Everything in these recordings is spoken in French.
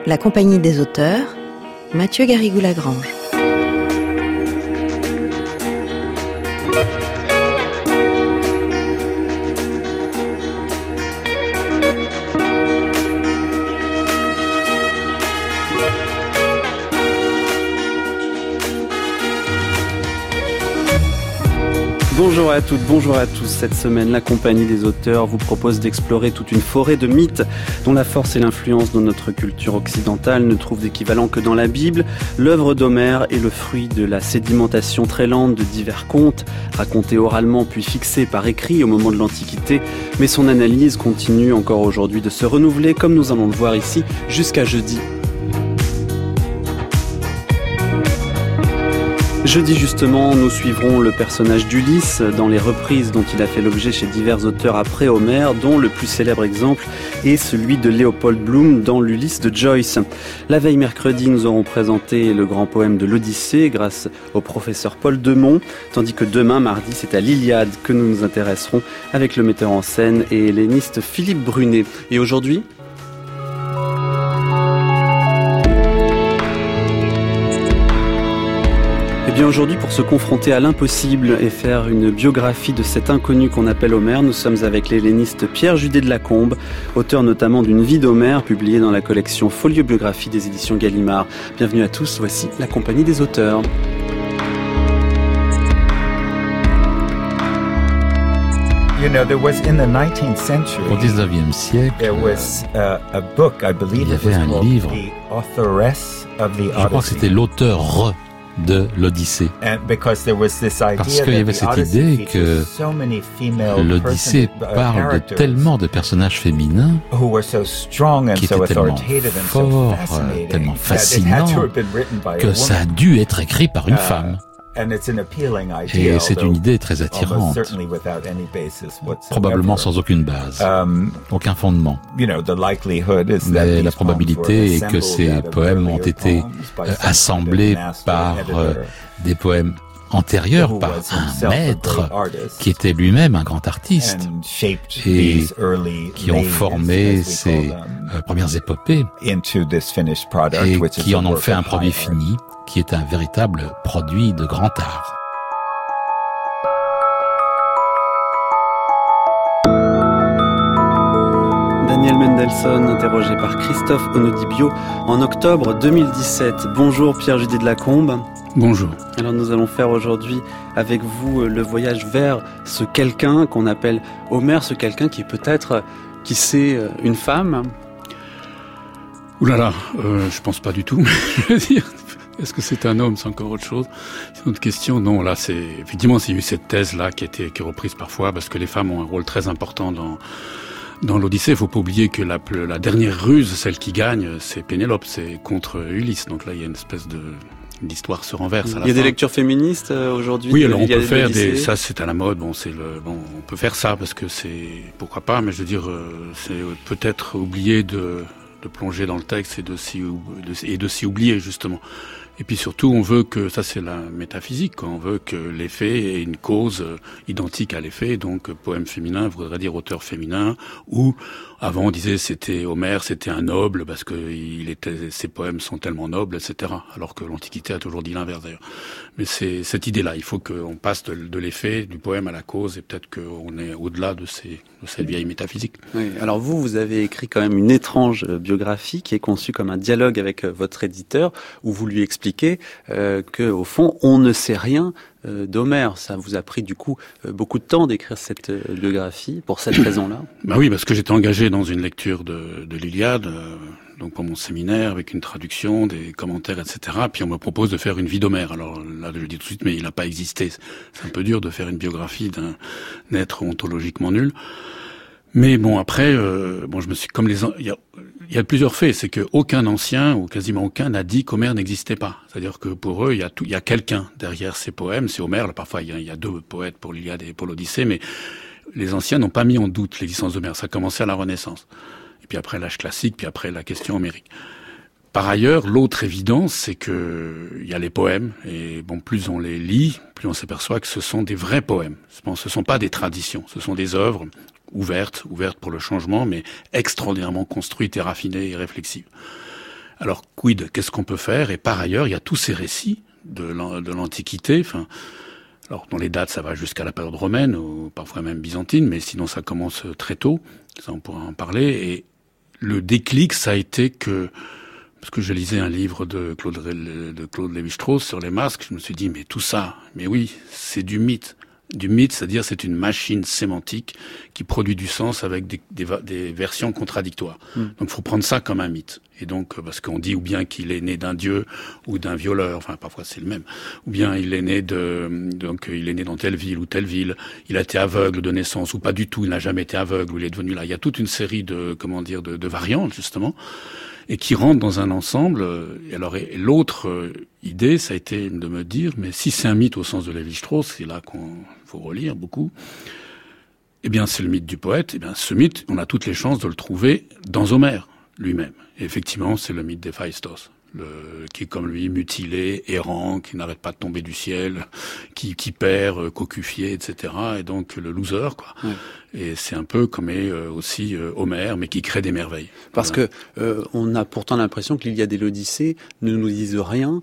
La Compagnie des auteurs, Mathieu Garrigou-Lagrange. Bonjour à toutes, bonjour à tous. Cette semaine, la Compagnie des auteurs vous propose d'explorer toute une forêt de mythes dont la force et l'influence dans notre culture occidentale ne trouvent d'équivalent que dans la Bible. L'œuvre d'Homère est le fruit de la sédimentation très lente de divers contes, racontés oralement puis fixés par écrit au moment de l'Antiquité. Mais son analyse continue encore aujourd'hui de se renouveler, comme nous allons le voir ici, jusqu'à jeudi. Jeudi justement, nous suivrons le personnage d'Ulysse dans les reprises dont il a fait l'objet chez divers auteurs après Homère, dont le plus célèbre exemple est celui de Léopold Bloom dans l'Ulysse de Joyce. La veille mercredi, nous aurons présenté le grand poème de l'Odyssée grâce au professeur Paul Demont, tandis que demain, mardi, c'est à l'Iliade que nous nous intéresserons avec le metteur en scène et helléniste Philippe Brunet. Et aujourd'hui ? Bien aujourd'hui, pour se confronter à l'impossible et faire une biographie de cet inconnu qu'on appelle Homère, nous sommes avec l'helléniste Pierre Judet de Lacombe, auteur notamment d'une vie d'Homère publiée dans la collection Folio Biographie des éditions Gallimard. Bienvenue à tous, voici la Compagnie des auteurs. You know, there was in the 19th century. Au 19e siècle, there was a book, I believe il y avait un livre. Je crois que c'était l'auteur de l'Odyssée. Parce qu'il y avait cette idée que l'Odyssée parle de tellement de personnages féminins qui étaient tellement forts, tellement fascinants, que ça a dû être écrit par une femme. Et c'est une idée très attirante, probablement sans aucune base, aucun fondement. Mais la probabilité est que ces poèmes ont été assemblés par des poèmes antérieurs, par un maître qui était lui-même un grand artiste et qui ont formé ces premières épopées et qui en ont fait un produit fini, qui est un véritable produit de grand art. Daniel Mendelssohn, interrogé par Christophe Onodibio en octobre 2017. Bonjour Pierre Judet de Lacombe. Bonjour. Alors nous allons faire aujourd'hui avec vous le voyage vers ce quelqu'un qu'on appelle Homère, ce quelqu'un qui est peut-être, qui sait, une femme. Ouh là là, je pense pas du tout, mais je veux dire... Est-ce que c'est un homme, c'est encore autre chose? C'est une autre question. Non, là, c'est effectivement, il y a eu cette thèse-là qui est reprise parfois parce que les femmes ont un rôle très important dans l'Odyssée. Il faut pas oublier que la dernière ruse, celle qui gagne, c'est Pénélope, c'est contre Ulysse. Donc là, il y a une espèce l'histoire se renverse à la fin. Il y a des lectures féministes aujourd'hui. Oui, alors on peut faire ça, c'est à la mode. Bon, on peut faire ça parce que pourquoi pas. Mais je veux dire, c'est peut-être oublier de plonger dans le texte et de s'y oublier justement. Et puis surtout, on veut que, ça c'est la métaphysique, quoi. On veut que l'effet ait une cause identique à l'effet, donc poème féminin voudrait dire auteur féminin, ou avant on disait c'était Homère, c'était un noble, parce que ses poèmes sont tellement nobles, etc. Alors que l'Antiquité a toujours dit l'inverse d'ailleurs. Mais c'est cette idée-là, il faut qu'on passe de l'effet, du poème à la cause, et peut-être qu'on est au-delà de cette vieille métaphysique. Oui, alors vous avez écrit quand même une étrange biographie qui est conçue comme un dialogue avec votre éditeur, où vous lui expliquez que au fond on ne sait rien d'Homère. Ça vous a pris du coup beaucoup de temps d'écrire cette biographie pour cette raison-là? Bah oui, parce que j'étais engagé dans une lecture de l'Iliade, donc pour mon séminaire, avec une traduction, des commentaires, etc. Puis on me propose de faire une vie d'Homère. Alors là, je le dis tout de suite, mais il n'a pas existé. C'est un peu dur de faire une biographie d'un être ontologiquement nul. Mais bon, après, je me suis il y a plusieurs faits, c'est que aucun ancien ou quasiment aucun n'a dit qu'Homère n'existait pas. C'est-à-dire que pour eux, il y a quelqu'un derrière ces poèmes. C'est Homère. Là, parfois, il y a deux poètes pour l'Iliade et pour l'Odyssée, mais les anciens n'ont pas mis en doute l'existence d'Homère. Ça a commencé à la Renaissance. Et puis après l'âge classique, puis après la question homérique. Par ailleurs, l'autre évidence, c'est que il y a les poèmes, et bon, plus on les lit, plus on s'aperçoit que ce sont des vrais poèmes. Ce sont pas des traditions, ce sont des œuvres ouvertes pour le changement, mais extraordinairement construites et raffinées et réflexives. Alors, quid, qu'est-ce qu'on peut faire? Et par ailleurs, il y a tous ces récits de l'Antiquité, alors dans les dates, ça va jusqu'à la période romaine, ou parfois même byzantine, mais sinon ça commence très tôt, ça on pourra en parler, et le déclic, ça a été parce que je lisais un livre de Claude Lévi-Strauss sur les masques, je me suis dit, mais tout ça, mais oui, c'est du mythe. Du mythe, c'est-à-dire c'est une machine sémantique qui produit du sens avec des versions contradictoires. Donc, faut prendre ça comme un mythe. Et donc, parce qu'on dit ou bien qu'il est né d'un dieu ou d'un violeur, enfin parfois c'est le même, ou bien il est né il est né dans telle ville ou telle ville, il a été aveugle de naissance ou pas du tout, il n'a jamais été aveugle ou il est devenu là. Il y a toute une série de variantes justement, et qui rentrent dans un ensemble. Et l'autre idée, ça a été de me dire, mais si c'est un mythe au sens de Lévi-Strauss, c'est là qu'on faut relire beaucoup. Eh bien, c'est le mythe du poète. Eh bien, ce mythe, on a toutes les chances de le trouver dans Homère lui-même. Et effectivement, c'est le mythe d'Héphaïstos, qui est comme lui mutilé, errant, qui n'arrête pas de tomber du ciel, qui perd, cocufié, etc. Et donc le loser, quoi. Ouais. Et c'est un peu comme aussi Homère, mais qui crée des merveilles. Parce que on a pourtant l'impression que l'Iliade et l'Odyssée ne nous disent rien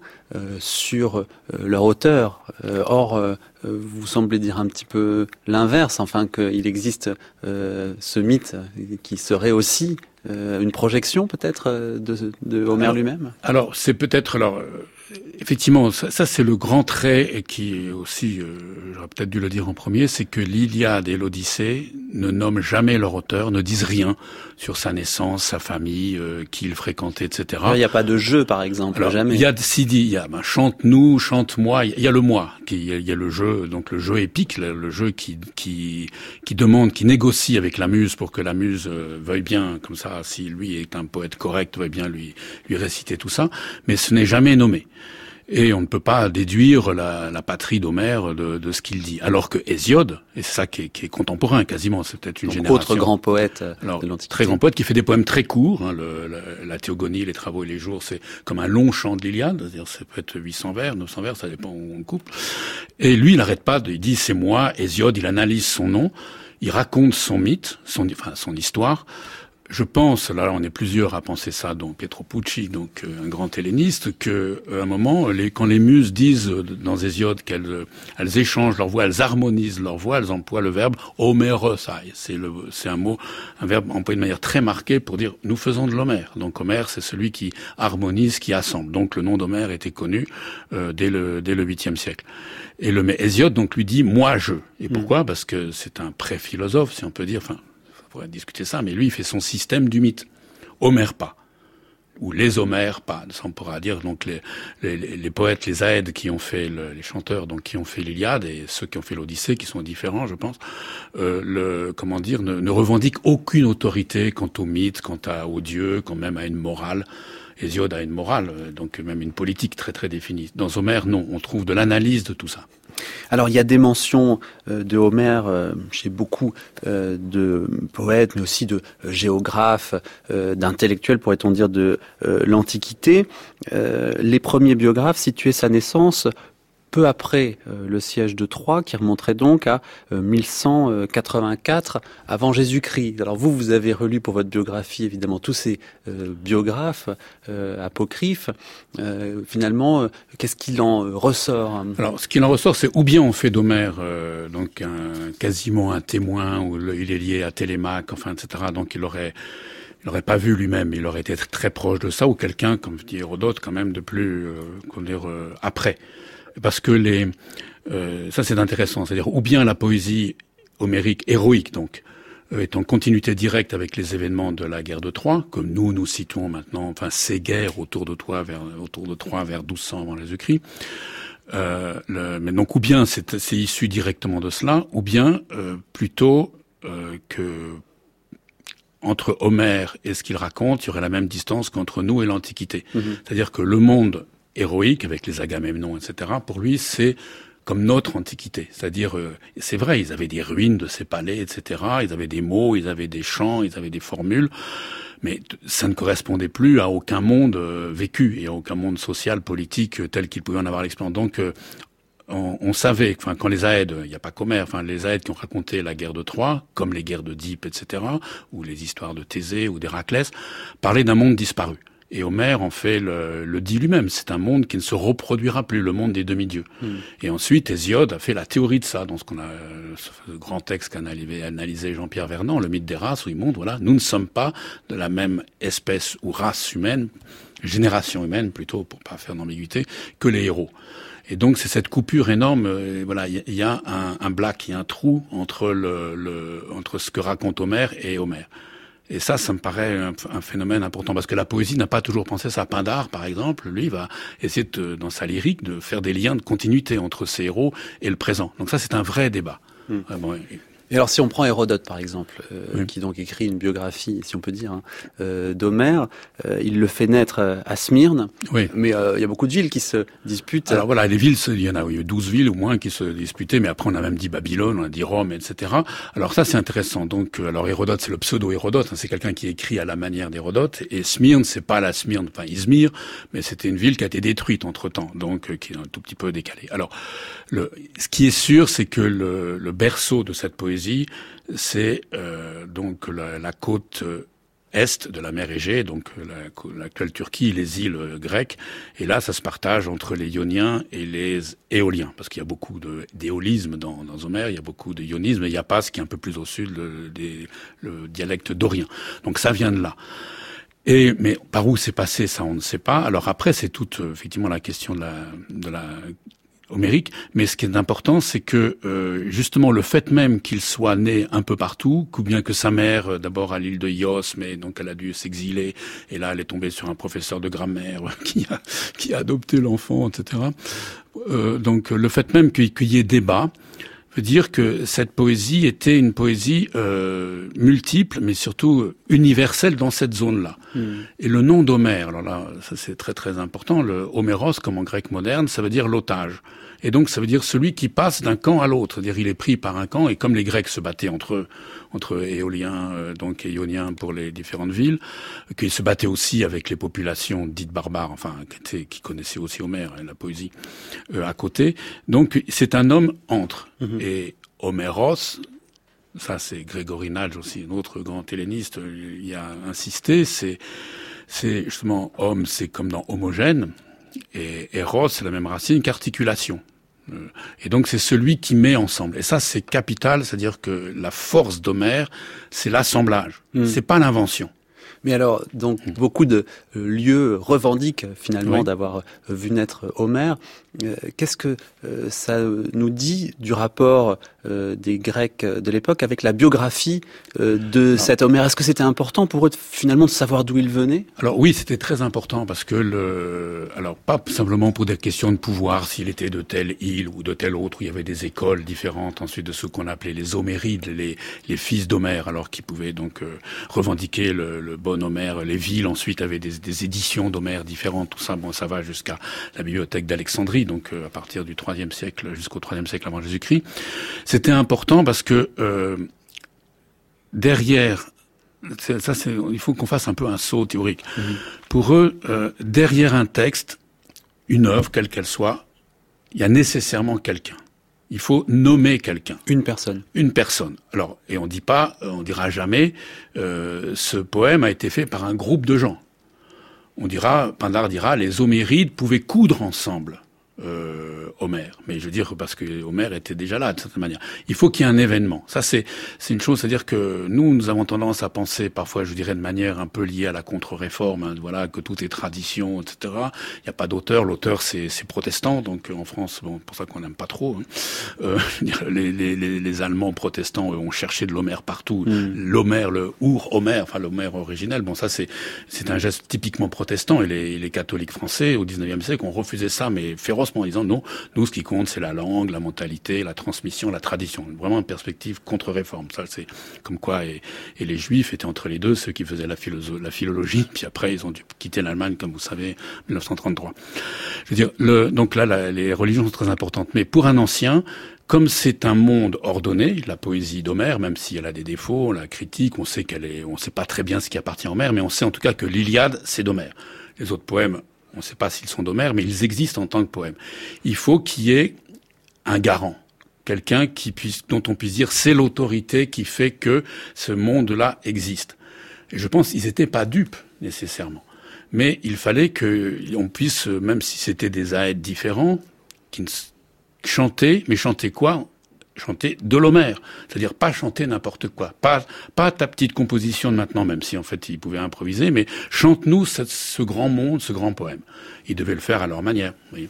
sur leur auteur. Or, vous semblez dire un petit peu l'inverse, enfin qu'il existe ce mythe qui serait aussi une projection peut-être de Homère lui-même. Alors c'est peut-être effectivement ça c'est le grand trait et qui est aussi j'aurais peut-être dû le dire en premier, c'est que l'Iliade et l'Odyssée ne nomment jamais leur auteur, ne disent rien sur sa naissance, sa famille, qui il fréquentait, etc. Il n'y a pas de jeu par exemple. Alors, jamais. Il y a chante-nous, chante-moi. Il y a le moi, il y a le jeu, donc le jeu épique, le jeu qui demande, qui négocie avec la muse pour que la muse veuille bien, comme ça, si lui est un poète correct, veuille bien lui réciter tout ça. Mais ce n'est jamais nommé. Et on ne peut pas déduire la patrie d'Homère de ce qu'il dit. Alors que Hésiode, et c'est ça qui est contemporain quasiment, c'est peut-être une génération. Autre grand poète de l'Antiquité. Très grand poète qui fait des poèmes très courts. La Théogonie, les Travaux et les Jours, c'est comme un long chant de l'Iliade. C'est-à-dire, ça peut être 800 vers, 900 vers, ça dépend où on coupe. Et lui, il n'arrête pas il dit c'est moi, Hésiode, il analyse son nom, il raconte son mythe, son histoire. Je pense, là on est plusieurs à penser ça, dont Pietro Pucci, donc un grand helléniste, que à un moment, quand les muses disent dans Hésiode qu'elles échangent leur voix, elles harmonisent leur voix, elles emploient le verbe homérosai. C'est un verbe employé de manière très marquée pour dire nous faisons de l'Homère. Donc Homère, c'est celui qui harmonise, qui assemble. Donc le nom d'Homère était connu dès le 8e siècle. Mais Hésiode donc lui dit moi je. Et pourquoi? Parce que c'est un pré-philosophe, si on peut dire. Enfin, on pourrait discuter ça, mais lui, il fait son système du mythe. Homère pas. Ou les Homères pas. Ça, on pourra dire, donc, les poètes, les Aèdes qui ont fait les chanteurs, donc, qui ont fait l'Iliade, et ceux qui ont fait l'Odyssée, qui sont différents, je pense, ne revendiquent aucune autorité quant au mythe, aux dieux, quand même à une morale. Hésiode a une morale, donc même une politique très très définie. Dans Homère, non, on trouve de l'analyse de tout ça. Alors il y a des mentions de Homère chez beaucoup de poètes, mais aussi de géographes, d'intellectuels, pourrait-on dire, de l'Antiquité. Les premiers biographes situaient sa naissance peu après le siège de Troie, qui remonterait donc à 1184 avant Jésus-Christ. Alors vous avez relu pour votre biographie évidemment tous ces biographes apocryphes. Finalement, qu'est-ce qu'il en ressort? Alors, ce qu'il en ressort, c'est ou bien on fait d'Homère quasiment un témoin, ou il est lié à Télémaque, enfin, etc. Donc il aurait pas vu lui-même, il aurait été très proche de ça, ou quelqu'un, comme dit Hérodote, quand même de plus, après. Parce que ça c'est intéressant, c'est-à-dire ou bien la poésie homérique, héroïque donc, est en continuité directe avec les événements de la guerre de Troie, comme nous situons maintenant, enfin ces guerres autour de Troie vers 1200 avant Jésus-Christ. Mais donc ou bien c'est issu directement de cela, ou bien plutôt que entre Homère et ce qu'il raconte, il y aurait la même distance qu'entre nous et l'Antiquité. C'est-à-dire que le monde héroïque, avec les Agamemnon, etc., pour lui, c'est comme notre Antiquité. C'est-à-dire, c'est vrai, ils avaient des ruines de ces palais, etc., ils avaient des mots, ils avaient des chants, ils avaient des formules, mais ça ne correspondait plus à aucun monde vécu, et à aucun monde social, politique, tel qu'il pouvait en avoir l'expérience. Donc, on savait, enfin, quand les Aèdes, il n'y a pas qu'Homère, enfin, les Aèdes qui ont raconté la guerre de Troie, comme les guerres d'Oedipe, etc., ou les histoires de Thésée ou d'Héraclès, parlaient d'un monde disparu. Et Homère en fait le dit lui-même. C'est un monde qui ne se reproduira plus, le monde des demi-dieux. Et ensuite, Hésiode a fait la théorie de ça, dans ce ce grand texte qu'a analysé Jean-Pierre Vernant, le mythe des races, où il montre, voilà, nous ne sommes pas de la même espèce ou race humaine, génération humaine plutôt, pour pas faire d'ambiguïté, que les héros. Et donc c'est cette coupure énorme. Voilà, il y a un black, il y a un trou entre entre ce que raconte Homère et Homère. Et ça me paraît un phénomène important, parce que la poésie n'a pas toujours pensé ça. Pindare, par exemple, lui, va essayer dans sa lyrique de faire des liens de continuité entre ses héros et le présent. Donc ça, c'est un vrai débat. Vraiment. Et alors, si on prend Hérodote, par exemple, qui donc écrit une biographie, si on peut dire, d'Homère, il le fait naître à Smyrne, mais il y a beaucoup de villes qui se disputent. Alors voilà, les villes, il y en a 12 villes au moins qui se disputaient, mais après on a même dit Babylone, on a dit Rome, etc. Alors ça, c'est intéressant. Donc, alors Hérodote, c'est le pseudo-Hérodote, c'est quelqu'un qui écrit à la manière d'Hérodote, et Smyrne, c'est pas la Smyrne, enfin Izmir, mais c'était une ville qui a été détruite entre-temps, donc qui est un tout petit peu décalée. Alors, ce qui est sûr, c'est que le berceau de cette poésie, c'est donc la côte est de la mer Égée, donc l'actuelle Turquie, les îles grecques. Et là, ça se partage entre les Ioniens et les Éoliens, parce qu'il y a beaucoup d'éolisme dans Homère, il y a beaucoup de ionisme, mais il n'y a pas ce qui est un peu plus au sud, le dialecte dorien. Donc ça vient de là. Mais par où c'est passé, ça on ne sait pas. Alors après, c'est toute effectivement la question de la homérique, mais ce qui est important, c'est que justement le fait même qu'il soit né un peu partout, ou bien que sa mère, d'abord à l'île de Ios, mais donc elle a dû s'exiler, et là elle est tombée sur un professeur de grammaire qui a adopté l'enfant, etc. Donc le fait même qu'il y ait débat veut dire que cette poésie était une poésie multiple, mais surtout universelle dans cette zone-là. Et le nom d'Homère, alors là, ça c'est très très important, le Homéros, comme en grec moderne, ça veut dire l'otage. Et donc ça veut dire celui qui passe d'un camp à l'autre, c'est-à-dire il est pris par un camp, et comme les Grecs se battaient entre éoliens donc et ioniens pour les différentes villes, qu'ils se battaient aussi avec les populations dites barbares, enfin qui connaissaient aussi Homère et la poésie à côté. Donc c'est un homme entre. Et Homéros, ça c'est Grégory Nalge aussi, un autre grand helléniste, il y a insisté, c'est justement homme, c'est comme dans homogène, et Eros, c'est la même racine qu'articulation. Et donc c'est celui qui met ensemble. Et ça c'est capital, c'est-à-dire que la force d'Homère, c'est l'assemblage, c'est pas l'invention. Mais alors, donc, beaucoup de lieux revendiquent finalement d'avoir vu naître Homère. Qu'est-ce que ça nous dit du rapport des Grecs de l'époque avec la biographie de cet Homère? Est-ce que c'était important pour eux finalement de savoir d'où il venait? Alors oui, c'était très important parce que alors pas simplement pour des questions de pouvoir, s'il était de telle île ou de telle autre, où il y avait des écoles différentes, ensuite de ceux qu'on appelait les Homérides, les fils d'Homère, alors qui pouvaient donc revendiquer le bon Homère. Les villes ensuite avaient des éditions d'Homère différentes, tout ça, bon, ça va jusqu'à la bibliothèque d'Alexandrie, donc à partir du IIIe siècle jusqu'au IIIe siècle avant Jésus-Christ. C'était important parce que derrière, il faut qu'on fasse un peu un saut théorique. Pour eux, derrière un texte, une œuvre, quelle qu'elle soit, il y a nécessairement quelqu'un. Il faut nommer quelqu'un. Une personne. Une personne. Alors, et on dira jamais, ce poème a été fait par un groupe de gens. Pindare dira, les Homérides pouvaient coudre ensemble Homère. Mais je veux dire, parce que Homère était déjà là, de certaine manière. Il faut qu'il y ait un événement. Ça, c'est une chose, c'est-à-dire que nous avons tendance à penser, parfois, je dirais, de manière un peu liée à la contre-réforme, hein, voilà, que tout est tradition, etc. Il n'y a pas d'auteur. L'auteur, c'est protestant. Donc, en France, bon, pour ça qu'on n'aime pas trop. Hein. Les Allemands protestants ont cherché de l'Homère partout. L'Homère, le Ur-Homère, enfin, l'Homère originel. Bon, ça, c'est un geste typiquement protestant. Et les catholiques français, au 19e siècle, ont refusé ça, mais férocement, en disant non, nous, ce qui compte, c'est la langue, la mentalité, la transmission, la tradition. Vraiment une perspective contre-réforme. Ça, c'est comme quoi, et les Juifs étaient entre les deux, ceux qui faisaient la philologie, puis après, ils ont dû quitter l'Allemagne, comme vous savez, en 1933. Je veux dire, donc là, les religions sont très importantes. Mais pour un ancien, comme c'est un monde ordonné, la poésie d'Homère, même si elle a des défauts, on la critique, on sait on sait pas très bien ce qui appartient à Homère, mais on sait en tout cas que l'Iliade, c'est d'Homère. Les autres poèmes, on ne sait pas s'ils sont d'Homère, mais ils existent en tant que poèmes. Il faut qu'il y ait un garant, quelqu'un dont on puisse dire c'est l'autorité qui fait que ce monde-là existe. Et je pense qu'ils n'étaient pas dupes nécessairement. Mais il fallait qu'on puisse, même si c'était des aèdes différents, chanter, mais chanter quoi ? Chanter de l'Homère, c'est-à-dire pas chanter n'importe quoi, pas ta petite composition de maintenant, même si en fait ils pouvaient improviser, mais chante-nous ce grand monde, ce grand poème. Ils devaient le faire à leur manière, oui.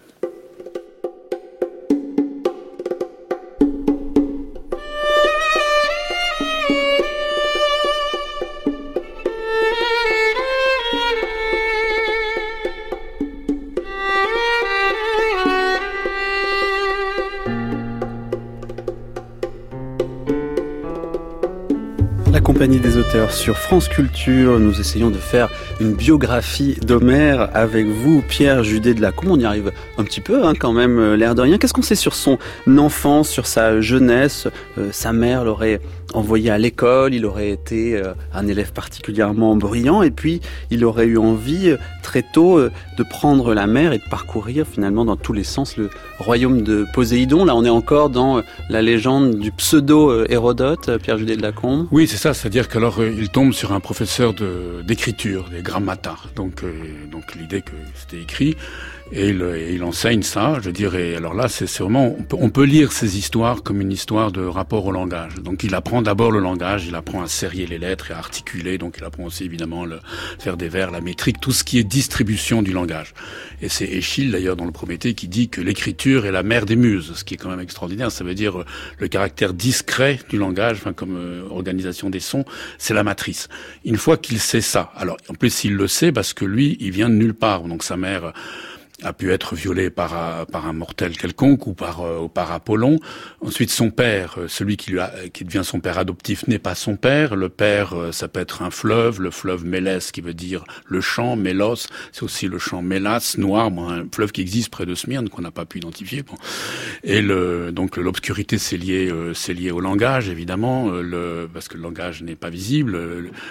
La compagnie des auteurs sur France Culture, nous essayons de faire une biographie d'Homère avec vous, Pierre Judet de Lacombe. On y arrive un petit peu quand même, l'air de rien. Qu'est-ce qu'on sait sur son enfance, sur sa jeunesse ? Sa mère l'aurait envoyé à l'école, il aurait été un élève particulièrement brillant et puis il aurait eu envie très tôt de prendre la mer et de parcourir finalement dans tous les sens le royaume de Poséidon. Là on est encore dans la légende du pseudo-Hérodote, Pierre Judet de Lacombe. Oui, c'est ça, c'est-à-dire qu'alors il tombe sur un professeur d'écriture, des grammata, donc l'idée que c'était écrit, et il enseigne ça, je dirais. Alors là, c'est vraiment, on peut lire ces histoires comme une histoire de rapport au langage. Donc il apprend d'abord le langage, il apprend à serrer les lettres et à articuler, donc il apprend aussi évidemment faire des vers, la métrique, tout ce qui est distribution du langage. Et c'est Échille d'ailleurs dans le Prométhée qui dit que l'écriture est la mère des muses, ce qui est quand même extraordinaire. Ça veut dire le caractère discret du langage, enfin comme organisation des sons, c'est la matrice. Une fois qu'il sait ça, alors en plus il le sait parce que lui, il vient de nulle part, donc sa mère a pu être violé par un mortel quelconque ou par Apollon. Ensuite, son père, celui qui devient son père adoptif, n'est pas son père. Le père, ça peut être un fleuve, le fleuve Mélès, qui veut dire le champ. Mélos, c'est aussi le champ Mélas, noir, un fleuve qui existe près de Smyrne qu'on n'a pas pu identifier. Bon. Et donc l'obscurité, c'est lié au langage, évidemment, parce que le langage n'est pas visible.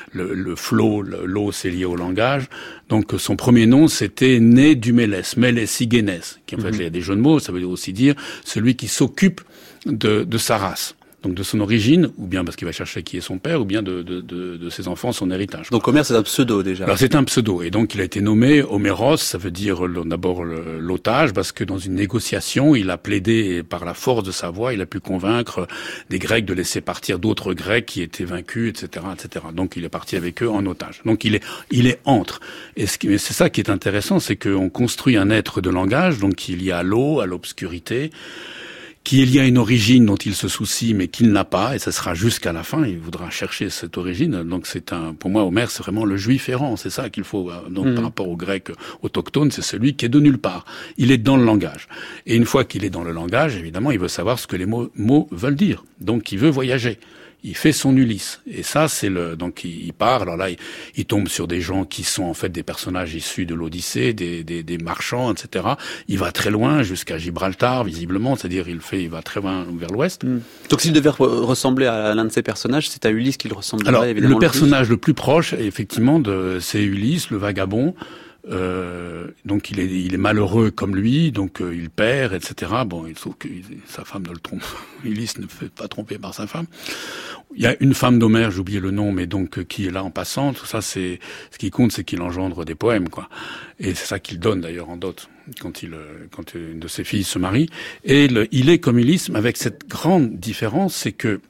Le flot, l'eau, c'est lié au langage. Donc son premier nom, c'était né du Mélès. Mélesigenes, qui en fait il y a des jeux de mots, ça veut aussi dire celui qui s'occupe de sa race, donc de son origine, ou bien parce qu'il va chercher qui est son père, ou bien de ses enfants, son héritage. Donc Homère, c'est un pseudo déjà. Alors c'est un pseudo, et donc il a été nommé Homéros, ça veut dire d'abord l'otage, parce que dans une négociation, il a plaidé par la force de sa voix, il a pu convaincre des Grecs de laisser partir d'autres Grecs qui étaient vaincus, etc., etc. Donc il est parti avec eux en otage. Donc il est entre. Et c'est ça qui est intéressant, c'est qu'on construit un être de langage, donc il y a l'eau, à l'obscurité, qu'il y a une origine dont il se soucie mais qu'il n'a pas, et ça sera jusqu'à la fin, il voudra chercher cette origine. Donc pour moi, Homère, c'est vraiment le juif errant, c'est ça qu'il faut. Donc par rapport au grec autochtone, c'est celui qui est de nulle part. Il est dans le langage. Et une fois qu'il est dans le langage, évidemment, il veut savoir ce que les mots veulent dire. Donc il veut voyager. Il fait son Ulysse. Et ça, donc il part. Alors là, il tombe sur des gens qui sont en fait des personnages issus de l'Odyssée, des marchands, etc. Il va très loin, jusqu'à Gibraltar, visiblement. C'est-à-dire, il va très loin vers l'ouest. Donc s'il devait ressembler à l'un de ces personnages, c'est à Ulysse qu'il ressemblerait. Alors, évidemment. Le personnage le plus proche, effectivement, c'est Ulysse, le vagabond. Donc il est malheureux comme lui, donc il perd, etc. Bon, il trouve que sa femme ne le trompe. Ulysse ne fait pas tromper par sa femme. Il y a une femme d'Homère, j'ai oublié le nom, mais donc qui est là en passant. Tout ça, ce qui compte, c'est qu'il engendre des poèmes, quoi. Et c'est ça qu'il donne d'ailleurs en dot quand une de ses filles se marie. Et il est comme Ulysse, mais avec cette grande différence, c'est que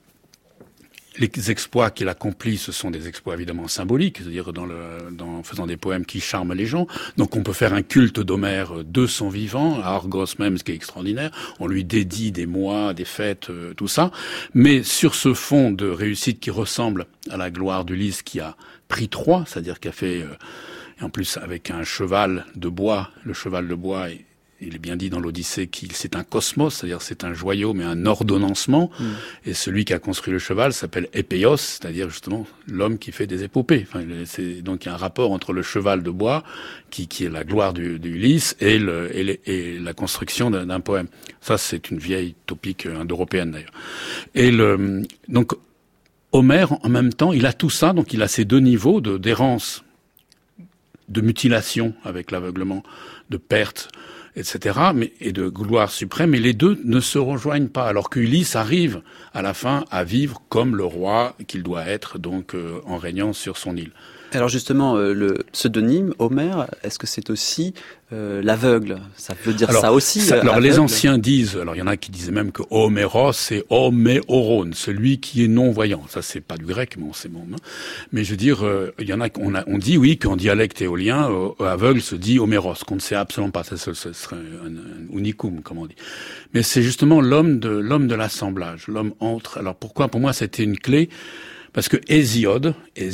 les exploits qu'il accomplit, ce sont des exploits évidemment symboliques, c'est-à-dire en faisant des poèmes qui charment les gens. Donc on peut faire un culte d'Homère de son vivant, à Argos même, ce qui est extraordinaire. On lui dédie des mois, des fêtes, tout ça. Mais sur ce fond de réussite qui ressemble à la gloire d'Ulysse qui a pris Troie, c'est-à-dire qui a fait, et en plus avec un cheval de bois, le cheval de bois il est bien dit dans l'Odyssée c'est un cosmos, c'est-à-dire c'est un joyau, mais un ordonnancement. Et celui qui a construit le cheval s'appelle Épéos, c'est-à-dire justement l'homme qui fait des épopées. Enfin, donc il y a un rapport entre le cheval de bois, qui est la gloire d'Ulysse, et la construction d'un poème. Ça, c'est une vieille topique indo-européenne d'ailleurs. Et donc Homère, en même temps, il a tout ça, donc il a ces deux niveaux d'errance, de mutilation avec l'aveuglement, de perte, etc., et de gloire suprême, mais les deux ne se rejoignent pas, alors qu'Ulysse arrive à la fin à vivre comme le roi qu'il doit être, donc en régnant sur son île. Alors justement, le pseudonyme Homère, est-ce que c'est aussi l'aveugle? Ça veut dire ça aussi. Alors les anciens disent, alors il y en a qui disaient même que Homéros c'est Homéoron, celui qui est non-voyant. Ça c'est pas du grec, mais c'est bon. Hein. Mais je veux dire, il y en a on dit oui qu'en dialecte éolien, aveugle se dit Homéros, qu'on ne sait absolument pas. Ça serait un unicum, comme on dit. Mais c'est justement l'homme de l'assemblage, l'homme entre. Alors pourquoi? Pour moi c'était une clé, parce que Hésiodos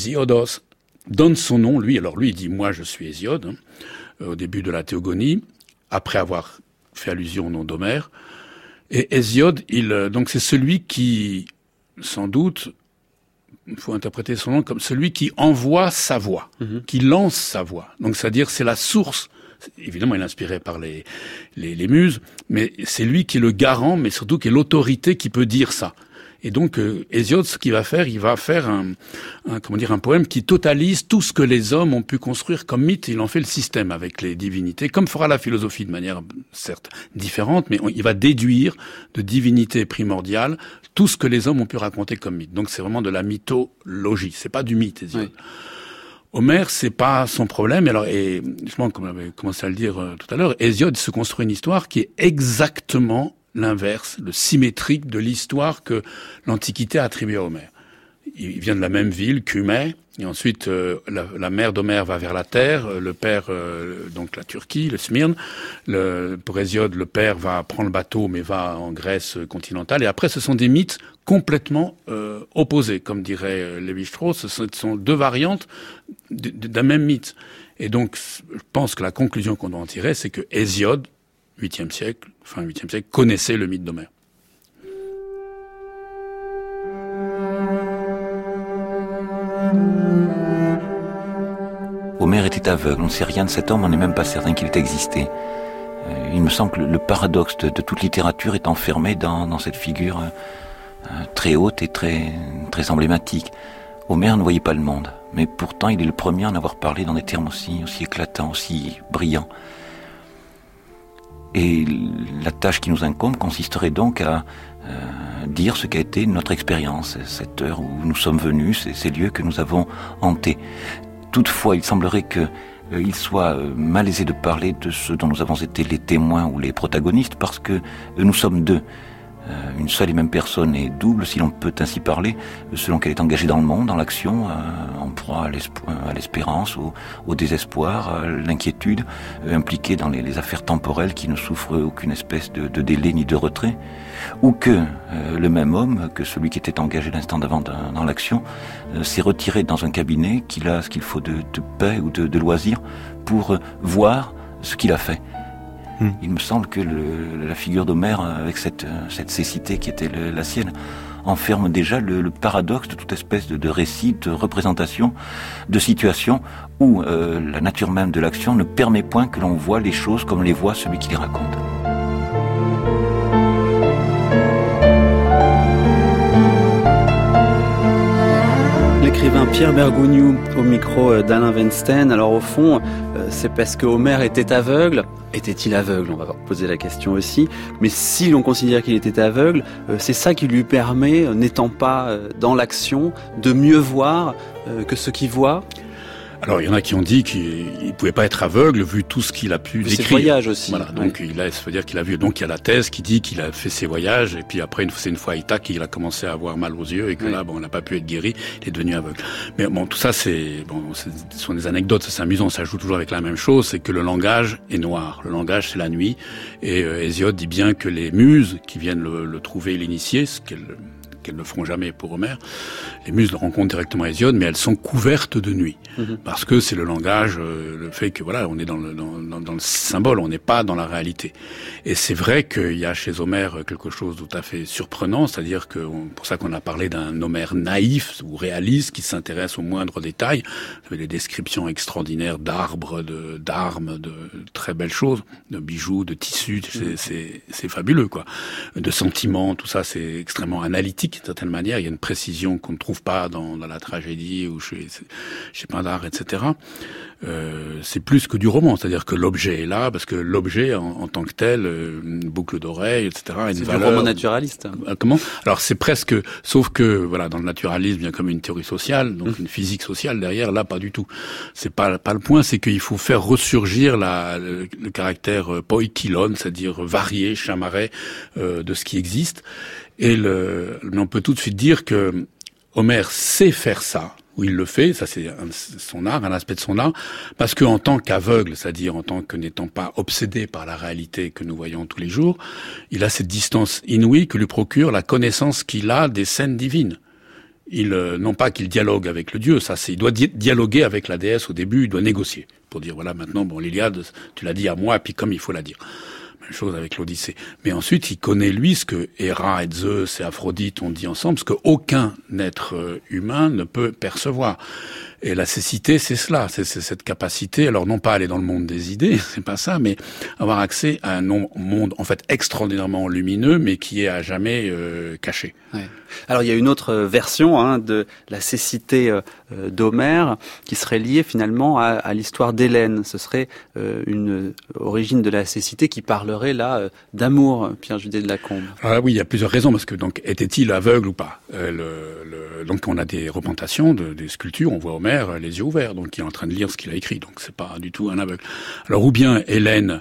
donne son nom, lui il dit « moi je suis Hésiode hein, », au début de la Théogonie, après avoir fait allusion au nom d'Homère. Et Hésiode, donc c'est celui qui, sans doute, il faut interpréter son nom comme celui qui envoie sa voix, qui lance sa voix. Donc c'est-à-dire c'est la source. Évidemment, il est inspiré par les muses, mais c'est lui qui est le garant, mais surtout qui est l'autorité qui peut dire ça. Et donc, Hésiode, ce qu'il va faire, il va faire un poème qui totalise tout ce que les hommes ont pu construire comme mythe. Il en fait le système avec les divinités, comme fera la philosophie de manière, certes, différente, mais il va déduire de divinités primordiales tout ce que les hommes ont pu raconter comme mythe. Donc, c'est vraiment de la mythologie. C'est pas du mythe, Hésiode. Oui. Homère, c'est pas son problème. Alors, et justement, comme on avait commencé à le dire tout à l'heure, Hésiode se construit une histoire qui est exactement l'inverse, le symétrique de l'histoire que l'Antiquité a attribuée à Homère. Il vient de la même ville, Cumae, et ensuite la mère d'Homère va vers la terre, le père, donc la Turquie, le Smyrne. Pour Hésiode, le père va prendre le bateau, mais va en Grèce continentale. Et après, ce sont des mythes complètement opposés, comme dirait Lévi-Strauss. Ce sont deux variantes d'un même mythe. Et donc, je pense que la conclusion qu'on doit en tirer, c'est que Hésiode, 8e siècle, fin 8e siècle, connaissait le mythe d'Homère. Homère était aveugle, on ne sait rien de cet homme, on n'est même pas certain qu'il ait existé. Il me semble que le paradoxe de toute littérature est enfermé dans cette figure très haute et très emblématique. Homère ne voyait pas le monde, mais pourtant il est le premier à en avoir parlé dans des termes aussi éclatants, aussi brillants. Et la tâche qui nous incombe consisterait donc à dire ce qu'a été notre expérience, cette heure où nous sommes venus, ces lieux que nous avons hantés. Toutefois, il semblerait qu'il soit malaisé de parler de ce dont nous avons été les témoins ou les protagonistes, parce que nous sommes deux. Une seule et même personne est double, si l'on peut ainsi parler, selon qu'elle est engagée dans le monde, dans l'action, en proie à l'espérance, au désespoir, à l'inquiétude, impliquée dans les affaires temporelles qui ne souffrent aucune espèce de délai ni de retrait, ou que le même homme, que celui qui était engagé l'instant d'avant dans l'action, s'est retiré dans un cabinet, qu'il a ce qu'il faut de paix ou de loisir pour voir ce qu'il a fait. Il me semble que la figure d'Homère, avec cette cécité qui était la sienne, enferme déjà le paradoxe de toute espèce de récit, de représentation, de situation où la nature même de l'action ne permet point que l'on voit les choses comme les voit celui qui les raconte. L'écrivain Pierre Bergogneau au micro d'Alain Weinstein. Alors au fond, c'est parce que Homère était aveugle. Était-il aveugle? On va poser la question aussi. Mais si l'on considère qu'il était aveugle, c'est ça qui lui permet, n'étant pas dans l'action, de mieux voir que ceux qui voient. Alors, il y en a qui ont dit qu'il pouvait pas être aveugle vu tout ce qu'il a pu décrire. Ses voyages aussi. Voilà. Donc, ça veut dire qu'il a vu. Donc, il y a la thèse qui dit qu'il a fait ses voyages et puis après, c'est une fois à Ithaque qu'il a commencé à avoir mal aux yeux et que là, on n'a pas pu être guéri. Il est devenu aveugle. Mais bon, tout ça, ce sont des anecdotes. C'est amusant. Ça joue toujours avec la même chose. C'est que le langage est noir. Le langage, c'est la nuit. Et Hésiode dit bien que les muses qui viennent le trouver et l'initier, ce qu'elles ne feront jamais pour Homère. Les muses le rencontrent directement à Hésiode, mais elles sont couvertes de nuit. Parce que c'est le langage, le fait que voilà, on est dans le symbole, on n'est pas dans la réalité. Et c'est vrai qu'il y a chez Homère quelque chose de tout à fait surprenant, c'est-à-dire que, pour ça qu'on a parlé d'un Homère naïf ou réaliste qui s'intéresse aux moindres détails. Vous avez des descriptions extraordinaires d'arbres, d'armes, de très belles choses, de bijoux, de tissus, c'est fabuleux, quoi. De sentiments, tout ça, c'est extrêmement analytique. d'une certaine manière. Il y a une précision qu'on ne trouve pas dans la tragédie ou chez Pindare, etc. C'est plus que du roman, c'est-à-dire que l'objet est là, parce que l'objet en tant que tel, une boucle d'oreille, etc. C'est une valeur. Du roman naturaliste. Comment ? Alors c'est presque, sauf que voilà, dans le naturalisme, il y a comme une théorie sociale, donc une physique sociale derrière. Là, pas du tout. C'est pas le point, c'est qu'il faut faire ressurgir le caractère poikilon, c'est-à-dire varié, chamarré de ce qui existe. Et on peut tout de suite dire que Homère sait faire ça. Où il le fait, ça c'est son art, un aspect de son art, parce que en tant qu'aveugle, c'est-à-dire en tant que n'étant pas obsédé par la réalité que nous voyons tous les jours, il a cette distance inouïe que lui procure la connaissance qu'il a des scènes divines. Non pas qu'il dialogue avec le dieu, il doit dialoguer avec la déesse au début, il doit négocier pour dire voilà maintenant l'Iliade, tu l'as dit à moi, puis comme il faut la dire. Même chose avec l'Odyssée. Mais ensuite, il connaît lui ce que Héra et Zeus et Aphrodite ont dit ensemble, ce qu'aucun être humain ne peut percevoir. Et la cécité, c'est cela, c'est cette capacité, alors non pas aller dans le monde des idées, c'est pas ça, mais avoir accès à un monde en fait extraordinairement lumineux, mais qui est à jamais caché. Ouais. Alors il y a une autre version de la cécité d'Homère qui serait liée finalement à l'histoire d'Hélène. Ce serait une origine de la cécité qui parlerait là d'amour, Pierre-Judet de Lacombe. Ah oui, il y a plusieurs raisons, parce que donc était-il aveugle ou pas donc on a des représentations des sculptures, on voit Homère les yeux ouverts, donc il est en train de lire ce qu'il a écrit, donc c'est pas du tout un aveugle. Alors ou bien Hélène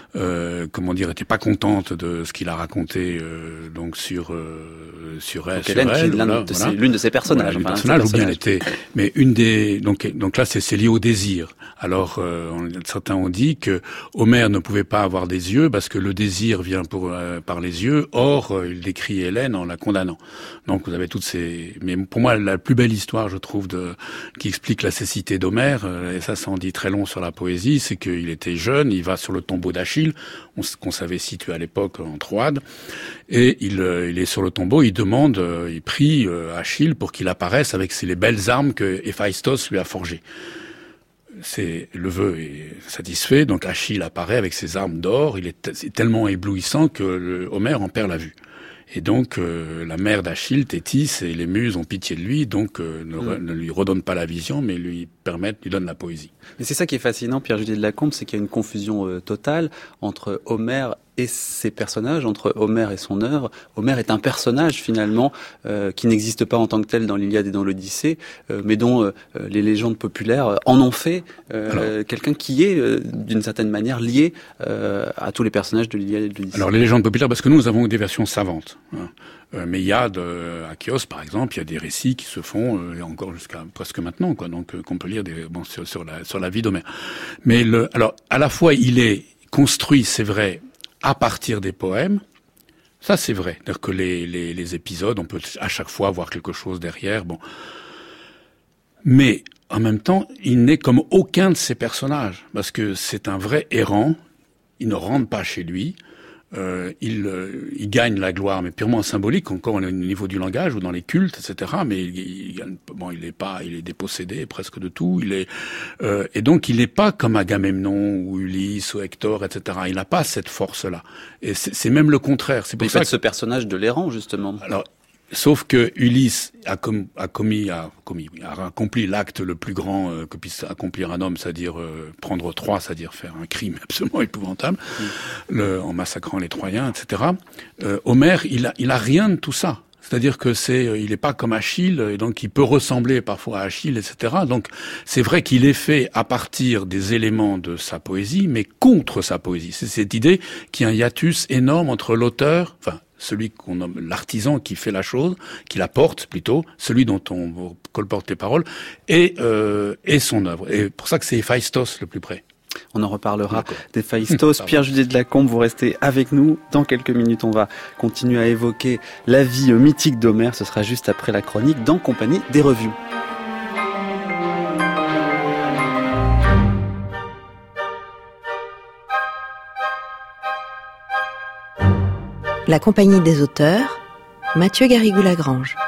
était pas contente de ce qu'il a raconté donc sur elle, Hélène, qui est l'une de ses personnages. Voilà, personnage, ou bien elle était, mais donc là c'est lié au désir. Alors certains ont dit que Homère ne pouvait pas avoir des yeux parce que le désir vient par les yeux. Or il décrit Hélène en la condamnant. Donc vous avez toutes ces. Mais pour moi la plus belle histoire, je trouve, qui explique la cécité d'Homère, et ça en dit très long sur la poésie, c'est qu'il était jeune, il va sur le tombeau d'Achille, qu'on savait situé à l'époque en Troade, et il est sur le tombeau, il prie Achille pour qu'il apparaisse avec les belles armes que Héphaïstos lui a forgées. Le vœu est satisfait, donc Achille apparaît avec ses armes d'or, c'est tellement éblouissant que Homère en perd la vue. Et donc la mère d'Achille, Thétis, et les muses ont pitié de lui, donc ne lui redonnent pas la vision, mais lui donnent la poésie. Mais c'est ça qui est fascinant, Pierre-Judet de Lacombe, c'est qu'il y a une confusion totale entre Homère et ses personnages, entre Homère et son œuvre. Homère est un personnage finalement qui n'existe pas en tant que tel dans l'Iliade et dans l'Odyssée, mais dont les légendes populaires en ont fait quelqu'un qui est d'une certaine manière lié à tous les personnages de l'Iliade et de l'Odyssée. Alors les légendes populaires, parce que nous avons des versions savantes. Mais il y a à Chios, par exemple, il y a des récits qui se font encore jusqu'à presque maintenant, quoi. Donc qu'on peut lire sur la vie d'Homère. Mais alors à la fois il est construit, c'est vrai, à partir des poèmes, ça c'est vrai. C'est-à-dire que les épisodes, on peut à chaque fois voir quelque chose derrière. Bon, mais en même temps, il n'est comme aucun de ces personnages, parce que c'est un vrai errant. Il ne rentre pas chez lui. Il gagne la gloire, mais purement symbolique, encore au niveau du langage ou dans les cultes, etc. Mais il est dépossédé presque de tout. Et donc il n'est pas comme Agamemnon ou Ulysse ou Hector, etc. Il n'a pas cette force-là. Et c'est même le contraire. C'est pour ça que ce personnage de l'errant, justement. Alors, sauf que Ulysse a accompli l'acte le plus grand que puisse accomplir un homme, c'est-à-dire prendre Troie, c'est-à-dire faire un crime absolument épouvantable, en massacrant les Troyens, etc. Homère, il a rien de tout ça. C'est-à-dire que il n'est pas comme Achille, et donc il peut ressembler parfois à Achille, etc. Donc c'est vrai qu'il est fait à partir des éléments de sa poésie, mais contre sa poésie. C'est cette idée qu'il y a un hiatus énorme entre l'auteur, celui qu'on nomme l'artisan qui fait la chose, qui la porte plutôt, celui dont on colporte les paroles, et son œuvre. Et pour ça que c'est Héphaïstos le plus près. On en reparlera d'Héphaïstos. Pierre-Judet de Lacombe, vous restez avec nous. Dans quelques minutes, on va continuer à évoquer la vie mythique d'Homère. Ce sera juste après la chronique dans Compagnie des revues. La Compagnie des auteurs, Mathieu Garrigou-Lagrange.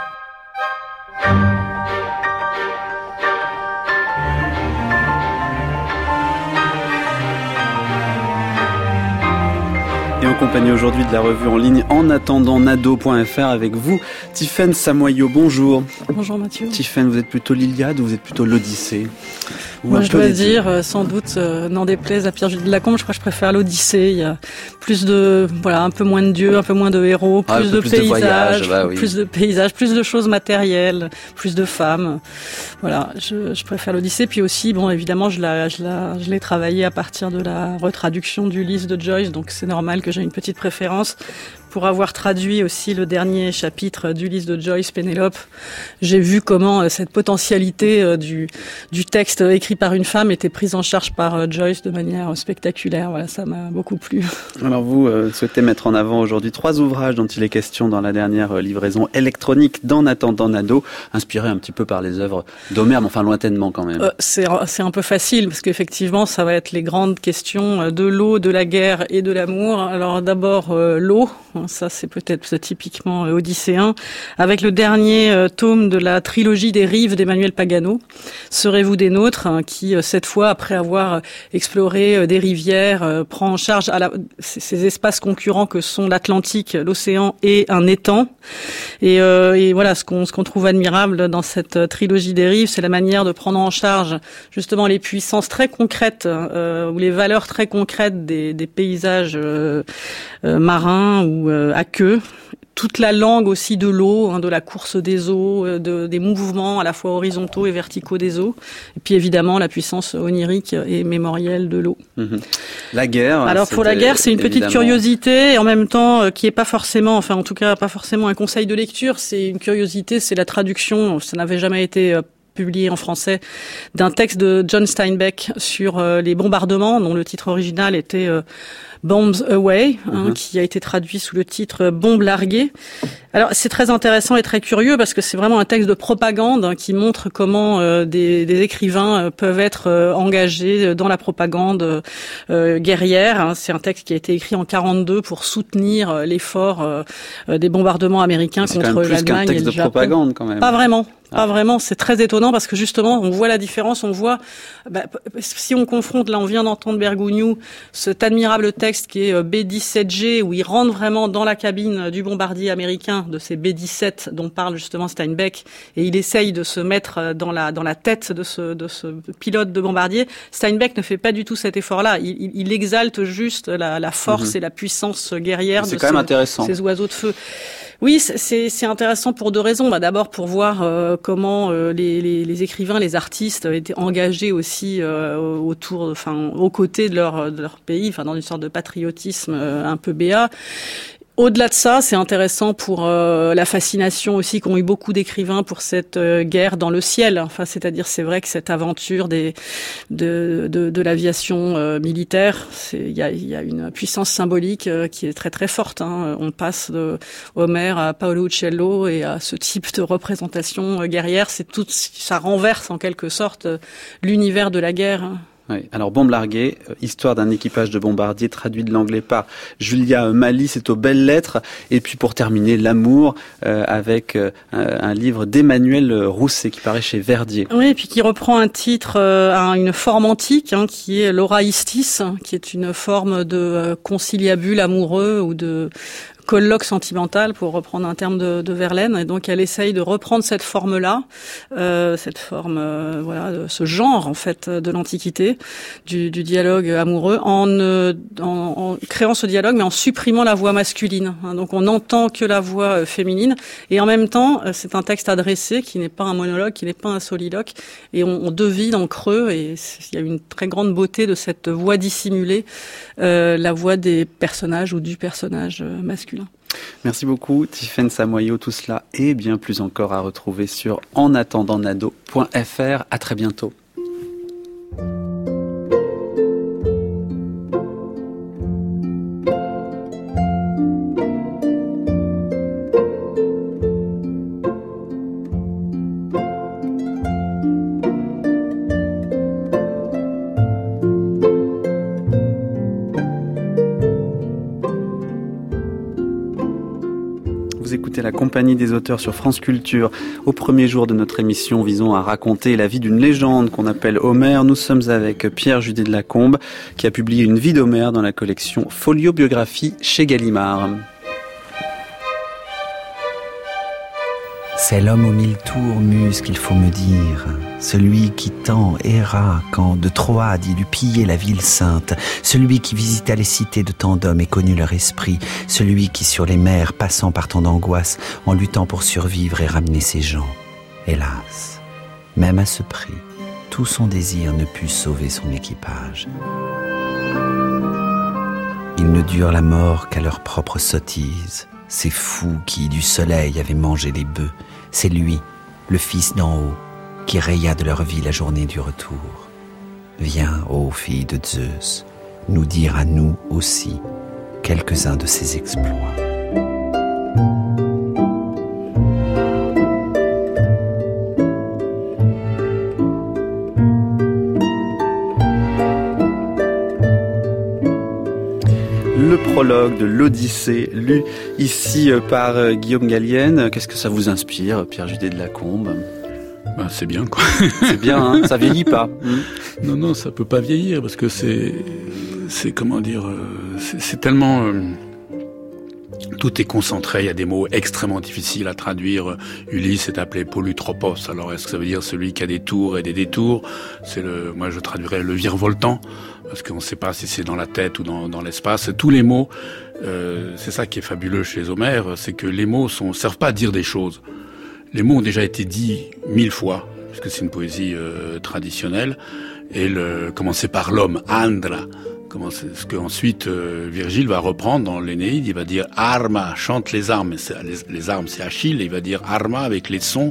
Et on compagnie aujourd'hui de la revue en ligne En attendant Nado.fr avec vous, Tiffaine Samoyau. Bonjour. Bonjour Mathieu. Tiffaine, vous êtes plutôt l'Iliade ou vous êtes plutôt l'Odyssée? Moi, je dois dire, sans doute, n'en déplaise à Pierre-Gilles de Lacombe, je crois que je préfère l'Odyssée. Il y a plus un peu moins de dieux, un peu moins de héros, plus de paysages, plus de paysages, plus de choses matérielles, plus de femmes. Voilà, je préfère l'Odyssée. Puis aussi, évidemment, je l'ai travaillé à partir de la retraduction d'Ulysse de Joyce, donc c'est normal que j'ai une petite préférence. Pour avoir traduit aussi le dernier chapitre d'Ulysse de Joyce, Pénélope, j'ai vu comment cette potentialité du texte écrit par une femme était prise en charge par Joyce de manière spectaculaire. Voilà, ça m'a beaucoup plu. Alors vous souhaitez mettre en avant aujourd'hui 3 ouvrages dont il est question dans la dernière livraison électronique d'En attendant Nado, inspirés un petit peu par les œuvres d'Homère, mais enfin lointainement quand même. C'est un peu facile parce qu'effectivement ça va être les grandes questions de l'eau, de la guerre et de l'amour. Alors d'abord l'eau. Ça, c'est peut-être typiquement odysséen. Avec le dernier tome de la trilogie des rives d'Emmanuel Pagano, Serez-vous des nôtres, qui, cette fois, après avoir exploré des rivières, prend en charge ces espaces concurrents que sont l'Atlantique, l'océan et un étang. Et voilà, ce qu'on trouve admirable dans cette trilogie des rives, c'est la manière de prendre en charge justement les puissances très concrètes ou les valeurs très concrètes des paysages marins ou à queue, toute la langue aussi de l'eau, de la course des eaux, des mouvements à la fois horizontaux et verticaux des eaux, et puis évidemment la puissance onirique et mémorielle de l'eau. La guerre. Alors pour la guerre, c'est une petite curiosité, et en même temps qui est pas forcément, enfin en tout cas pas forcément un conseil de lecture, c'est une curiosité, c'est la traduction, ça n'avait jamais été publié en français, d'un texte de John Steinbeck sur les bombardements, dont le titre original était Bombs Away, qui a été traduit sous le titre Bombes larguées. Alors c'est très intéressant et très curieux parce que c'est vraiment un texte de propagande qui montre comment des écrivains peuvent être engagés dans la propagande guerrière. C'est un texte qui a été écrit en 1942 pour soutenir l'effort des bombardements américains contre l'Allemagne et le Japon. C'est quand même plus qu'un texte de propagande quand même. Pas vraiment. Pas vraiment, c'est très étonnant parce que justement, on voit la différence, on voit, si on confronte, là on vient d'entendre Bergogneau, cet admirable texte qui est B-17G, où il rentre vraiment dans la cabine du bombardier américain, de ces B-17 dont parle justement Steinbeck, et il essaye de se mettre dans la tête de ce pilote de bombardier. Steinbeck ne fait pas du tout cet effort-là, il exalte juste la force et la puissance guerrière de ces oiseaux de feu. Oui, c'est intéressant pour 2 raisons. D'abord pour voir comment les écrivains, les artistes étaient engagés aussi aux côtés de leur pays, dans une sorte de patriotisme un peu béat. Au-delà de ça, c'est intéressant pour la fascination aussi qu'ont eu beaucoup d'écrivains pour cette guerre dans le ciel. C'est-à-dire, c'est vrai que cette aventure de l'aviation militaire, il y a une puissance symbolique qui est très très forte. On passe de Homère à Paolo Uccello et à ce type de représentation guerrière. Ça renverse en quelque sorte l'univers de la guerre. Oui. Alors, Bombes larguées, histoire d'un équipage de bombardiers traduit de l'anglais par Julia Mali, c'est aux belles lettres. Et puis pour terminer, l'amour avec un livre d'Emmanuel Rousset qui paraît chez Verdier. Oui, et puis qui reprend un titre, une forme antique, qui est l'oraistis, qui est une forme de conciliabule amoureux ou de colloque sentimental, pour reprendre un terme de Verlaine. Et donc elle essaye de reprendre cette forme-là, cette forme, ce genre en fait de l'Antiquité, du dialogue amoureux, en créant ce dialogue, mais en supprimant la voix masculine. Donc on n'entend que la voix féminine, et en même temps c'est un texte adressé qui n'est pas un monologue, qui n'est pas un soliloque, et on devine en creux, et il y a une très grande beauté de cette voix dissimulée, la voix des personnages ou du personnage masculin. Merci beaucoup Tiffaine Samoyau, tout cela et bien plus encore à retrouver sur enattendantnado.fr. À très bientôt. Vous écoutez écoutez la compagnie des auteurs sur France Culture. Au premier jour de notre émission visant à raconter la vie d'une légende qu'on appelle Homère, nous sommes avec Pierre Judet de Lacombe qui a publié une vie d'Homère dans la collection Folio Biographie chez Gallimard. C'est l'homme aux 1000 tours, muse, qu'il faut me dire. Celui qui tant erra quand de Troade il eut pillé la ville sainte. Celui qui visita les cités de tant d'hommes et connut leur esprit. Celui qui sur les mers, passant par tant d'angoisse, en luttant pour survivre et ramener ses gens. Hélas, même à ce prix, tout son désir ne put sauver son équipage. Ils ne durent la mort qu'à leur propre sottise. Ces fous qui du soleil avaient mangé les bœufs, c'est lui, le fils d'en haut, qui raya de leur vie la journée du retour. Viens, ô fille de Zeus, nous dire à nous aussi quelques-uns de ses exploits. Le prologue de l'Odyssée, lu ici par Guillaume Gallienne. Qu'est-ce que ça vous inspire, Pierre Judet de Lacombe ? C'est bien, quoi. C'est bien, hein, ça vieillit pas. Non, ça peut pas vieillir, parce que c'est comment dire, c'est tellement... tout est concentré, il y a des mots extrêmement difficiles à traduire. Ulysse est appelé Polutropos. Alors, est-ce que ça veut dire celui qui a des tours et des détours ? Moi, je traduirais le virevoltant, parce qu'on ne sait pas si c'est dans la tête ou dans l'espace. Tous les mots, c'est ça qui est fabuleux chez Homère, c'est que les mots servent pas à dire des choses. Les mots ont déjà été dits 1000 fois, puisque c'est une poésie traditionnelle. Et commencer par l'homme, andra. Ce qu'ensuite Virgile va reprendre dans l'Énéide, il va dire arma, chante les armes. Les armes, c'est Achille, et il va dire arma avec les sons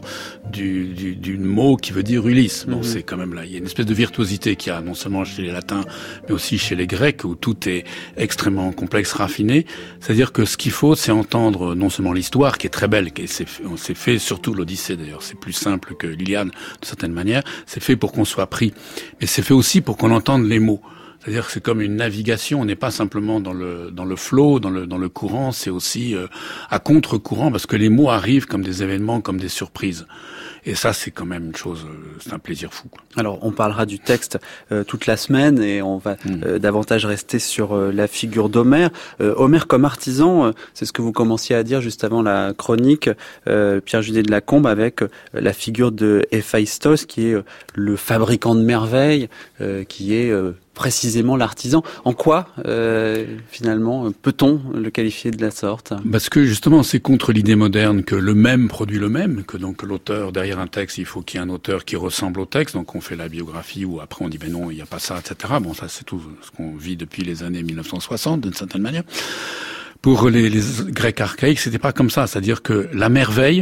du mot qui veut dire Ulysse. Bon, c'est quand même là, il y a une espèce de virtuosité qu'il y a non seulement chez les Latins, mais aussi chez les Grecs, où tout est extrêmement complexe, raffiné. C'est-à-dire que ce qu'il faut, c'est entendre non seulement l'histoire, qui est très belle, on s'est fait surtout l'Odyssée d'ailleurs, c'est plus simple que l'Iliade de certaine manière, c'est fait pour qu'on soit pris, mais c'est fait aussi pour qu'on entende les mots. C'est-à-dire que c'est comme une navigation, on n'est pas simplement dans le flow, dans le courant, c'est aussi à contre-courant, parce que les mots arrivent comme des événements, comme des surprises. Et ça, c'est quand même une chose, c'est un plaisir fou, quoi. Alors, on parlera du texte toute la semaine et on va davantage rester sur la figure d'Homère. Homère comme artisan, c'est ce que vous commenciez à dire juste avant la chronique, Pierre Judet de Lacombe, avec la figure de Héphaïstos, qui est le fabricant de merveilles, qui est précisément l'artisan. En quoi, finalement, peut-on le qualifier de la sorte ? Parce que justement, c'est contre l'idée moderne que le même produit le même, que donc l'auteur, derrière un texte, il faut qu'il y ait un auteur qui ressemble au texte, donc on fait la biographie, ou après on dit ben non, il n'y a pas ça, etc. Bon, ça c'est tout ce qu'on vit depuis les années 1960, d'une certaine manière. Pour les Grecs archaïques, c'était pas comme ça, c'est-à-dire que la merveille,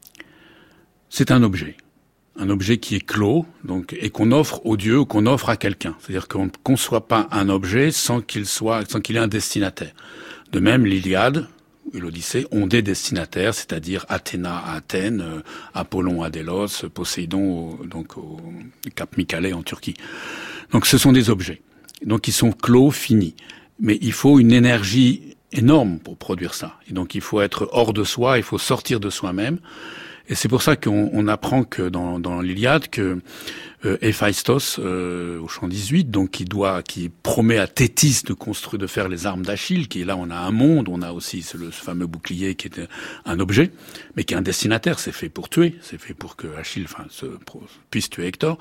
c'est un objet. Un objet qui est clos, donc, et qu'on offre au Dieu ou qu'on offre à quelqu'un. C'est-à-dire qu'on ne conçoit pas un objet sans qu'il ait un destinataire. De même, l'Iliade et l'Odyssée ont des destinataires, c'est-à-dire Athéna à Athènes, Apollon à Délos, Poséidon au Cap Mycalais en Turquie. Donc ce sont des objets. Donc ils sont clos, finis. Mais il faut une énergie énorme pour produire ça. Et donc il faut être hors de soi, il faut sortir de soi-même. Et c'est pour ça qu'on apprend que dans l'Iliade que Héphaïstos au chant 18, donc qui promet à Thétis de faire les armes d'Achille, qui est là on a un monde, on a aussi ce fameux bouclier qui est un objet, mais qui est un destinataire, c'est fait pour tuer, c'est fait pour que Achille puisse tuer Hector.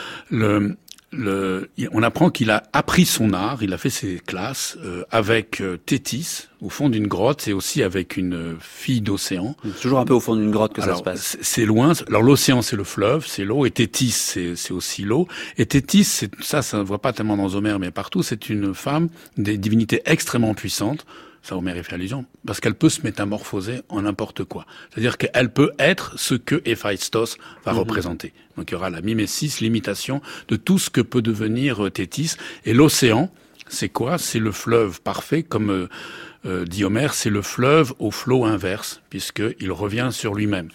On apprend qu'il a appris son art, il a fait ses classes avec Thétis au fond d'une grotte et aussi avec une fille d'océan. C'est toujours un peu au fond d'une grotte que ça se passe. C'est loin. Alors l'océan c'est le fleuve, c'est l'eau, et Thétis c'est aussi l'eau. Et Thétis, ça ne voit pas tellement dans Homère, mais partout, c'est une femme, des divinités extrêmement puissantes. Ça, Homère y fait allusion, parce qu'elle peut se métamorphoser en n'importe quoi. C'est-à-dire qu'elle peut être ce que Héphaïstos va représenter. Donc il y aura la mimésis, l'imitation de tout ce que peut devenir Thétis. Et l'océan, c'est quoi ? C'est le fleuve parfait, comme dit Homère, c'est le fleuve au flot inverse, puisqu'il revient sur lui-même.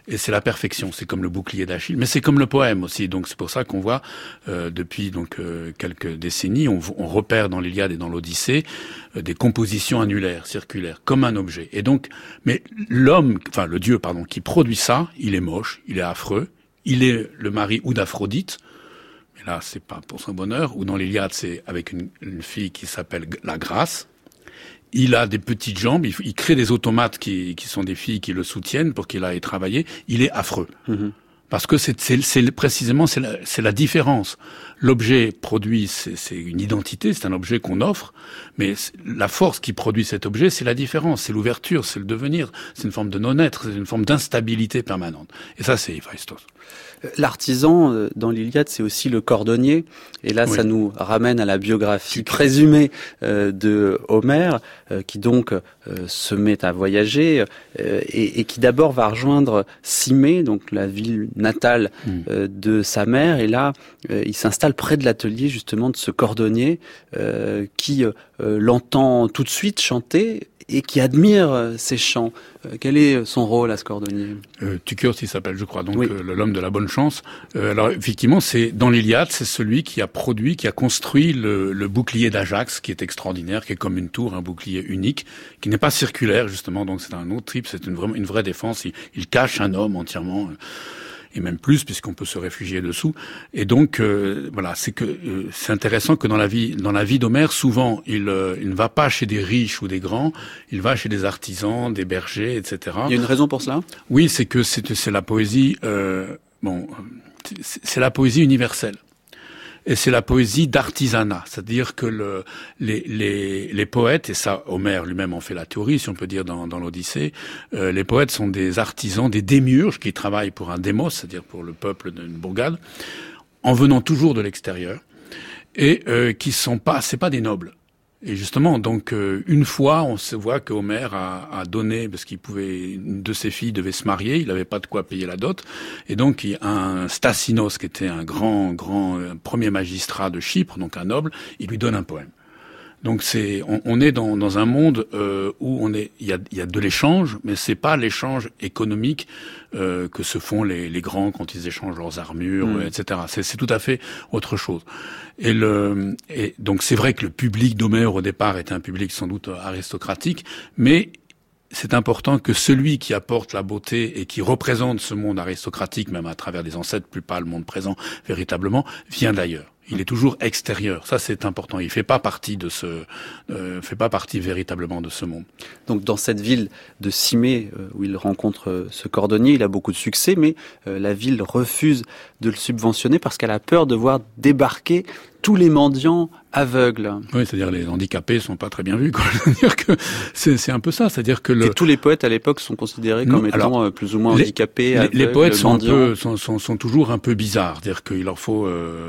Et c'est la perfection, c'est comme le bouclier d'Achille, mais c'est comme le poème aussi. Donc c'est pour ça qu'on voit depuis quelques décennies, on repère dans l'Iliade et dans l'Odyssée des compositions annulaires, circulaires, comme un objet. Et donc, mais le dieu qui produit ça, il est moche, il est affreux, il est le mari ou d'Aphrodite. Mais là, c'est pas pour son bonheur. Ou dans l'Iliade, c'est avec une fille qui s'appelle la Grâce. Il a des petites jambes, il crée des automates qui sont des filles qui le soutiennent pour qu'il aille travailler. Il est affreux. Mm-hmm. Parce que c'est précisément la différence. L'objet produit, c'est une identité, c'est un objet qu'on offre, mais la force qui produit cet objet, c'est la différence, c'est l'ouverture, c'est le devenir, c'est une forme de non-être, c'est une forme d'instabilité permanente. Et ça, c'est Héphaïstos. L'artisan, dans l'Iliade, c'est aussi le cordonnier. Et là, oui. Ça nous ramène à la biographie présumée de Homère, qui donc se met à voyager et qui d'abord va rejoindre Cimée, donc la ville natale de sa mère. Et là, il s'installe près de l'atelier justement de ce cordonnier qui l'entend tout de suite chanter et qui admire ses chants. Quel est son rôle à ce cordonnier ? Tukios, il s'appelle, je crois, donc oui. L'homme de la bonne chance. Alors effectivement, c'est dans l'Iliade, c'est celui qui a construit le bouclier d'Ajax, qui est extraordinaire, qui est comme une tour, un bouclier unique, qui n'est pas circulaire justement. Donc c'est un autre type, c'est une vraie défense. Il cache un homme entièrement. Et même plus, puisqu'on peut se réfugier dessous. Et donc, c'est intéressant que dans la vie d'Homère, souvent, il ne va pas chez des riches ou des grands, il va chez des artisans, des bergers, etc. Il y a une raison pour cela ? Oui, c'est que c'est la poésie, c'est la poésie universelle. Et c'est la poésie d'artisanat, c'est-à-dire que les poètes, et ça Homère lui-même en fait la théorie, si on peut dire dans l'Odyssée, les poètes sont des artisans, des démiurges qui travaillent pour un démos, c'est-à-dire pour le peuple d'une bourgade, en venant toujours de l'extérieur, et c'est pas des nobles. Et justement, donc, une fois, on se voit que Homère a donné, parce une de ses filles devait se marier, il n'avait pas de quoi payer la dot, et donc, un Stasinos, qui était un grand premier magistrat de Chypre, donc un noble, il lui donne un poème. Donc on est dans un monde où il y a de l'échange, mais c'est pas l'échange économique que se font les grands quand ils échangent leurs armures, etc. C'est tout à fait autre chose. Et donc c'est vrai que le public d'Homère au départ est un public sans doute aristocratique, mais c'est important que celui qui apporte la beauté et qui représente ce monde aristocratique, même à travers des ancêtres, plus pas le monde présent véritablement, vient d'ailleurs. Il est toujours extérieur. Ça, c'est important. Il fait pas partie véritablement de ce monde. Donc, dans cette ville de Cimée, où il rencontre ce cordonnier, il a beaucoup de succès, mais la ville refuse de le subventionner parce qu'elle a peur de voir débarquer tous les mendiants aveugles. Oui, c'est-à-dire les handicapés sont pas très bien vus, quoi. C'est-à-dire que c'est un peu ça, c'est-à-dire que et tous les poètes à l'époque sont considérés comme étant plus ou moins handicapés, aveugles, les poètes sont toujours un peu bizarres, c'est-à-dire qu'il leur faut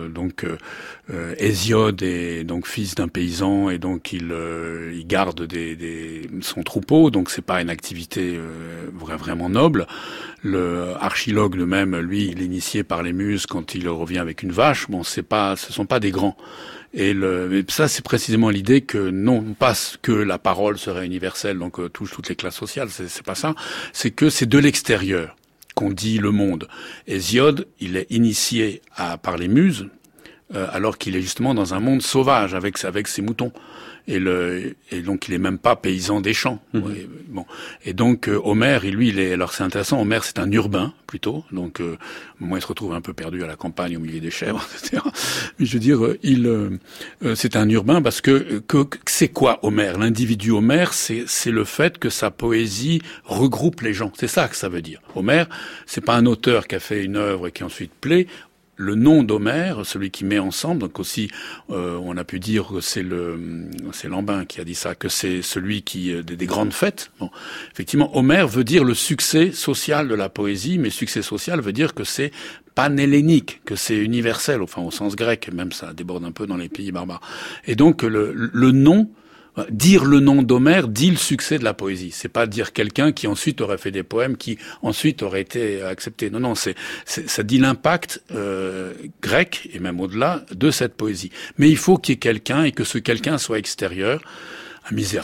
Hésiode est donc fils d'un paysan et donc il garde son troupeau, donc c'est pas une activité vraiment noble. Le Archilogue le même, lui, il est initié par les muses quand il revient avec une vache. Bon, ce sont pas des grands. Et ça, c'est précisément l'idée que non pas que la parole serait universelle, donc touche toutes les classes sociales. C'est pas ça. C'est que c'est de l'extérieur qu'on dit le monde. Hésiode, il est initié par les muses, alors qu'il est justement dans un monde sauvage avec ses moutons. Et donc il est même pas paysan des champs. Bon. Et donc Homère, alors c'est intéressant, Homère c'est un urbain plutôt, donc moi il se retrouve un peu perdu à la campagne au milieu des chèvres, etc. Mais je veux dire, c'est un urbain parce que c'est quoi Homère ? L'individu Homère, c'est le fait que sa poésie regroupe les gens. C'est ça que ça veut dire. Homère, c'est pas un auteur qui a fait une œuvre et qui ensuite plaît. Le nom d'Homère, celui qui met ensemble, donc aussi, on a pu dire que c'est Lambin qui a dit ça, que c'est celui des grandes fêtes. Bon, effectivement, Homère veut dire le succès social de la poésie, mais succès social veut dire que c'est panhellénique, que c'est universel, enfin au sens grec, même ça déborde un peu dans les pays barbares. Et donc le nom. Dire le nom d'Homère dit le succès de la poésie. C'est pas dire quelqu'un qui ensuite aurait fait des poèmes qui ensuite auraient été acceptés. Non, ça dit l'impact grec et même au-delà de cette poésie. Mais il faut qu'il y ait quelqu'un et que ce quelqu'un soit extérieur, un misérable.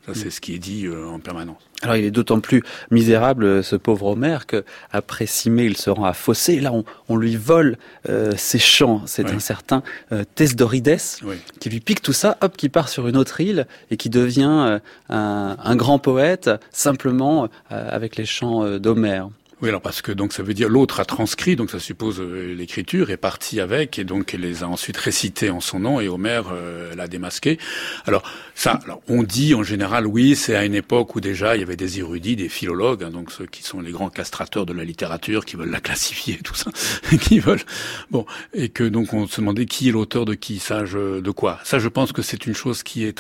Ça, c'est ce qui est dit en permanence. Alors, il est d'autant plus misérable, ce pauvre Homère, que après 6 mai, il se rend à Phocée. Et là, on lui vole ses chants. C'est un certain Thesdorides qui lui pique tout ça, hop, qui part sur une autre île et qui devient un grand poète, simplement avec les chants d'Homère. Oui, alors parce que donc ça veut dire l'autre a transcrit, donc ça suppose l'écriture est partie avec et donc elle les a ensuite récités en son nom et Homère l'a démasqué. Alors on dit en général oui, c'est à une époque où déjà il y avait des érudits, des philologues, hein, donc ceux qui sont les grands castrateurs de la littérature, qui veulent la classifier, tout ça, qui veulent et que donc on se demandait qui est l'auteur de qui, de quoi. Ça, je pense que c'est une chose qui est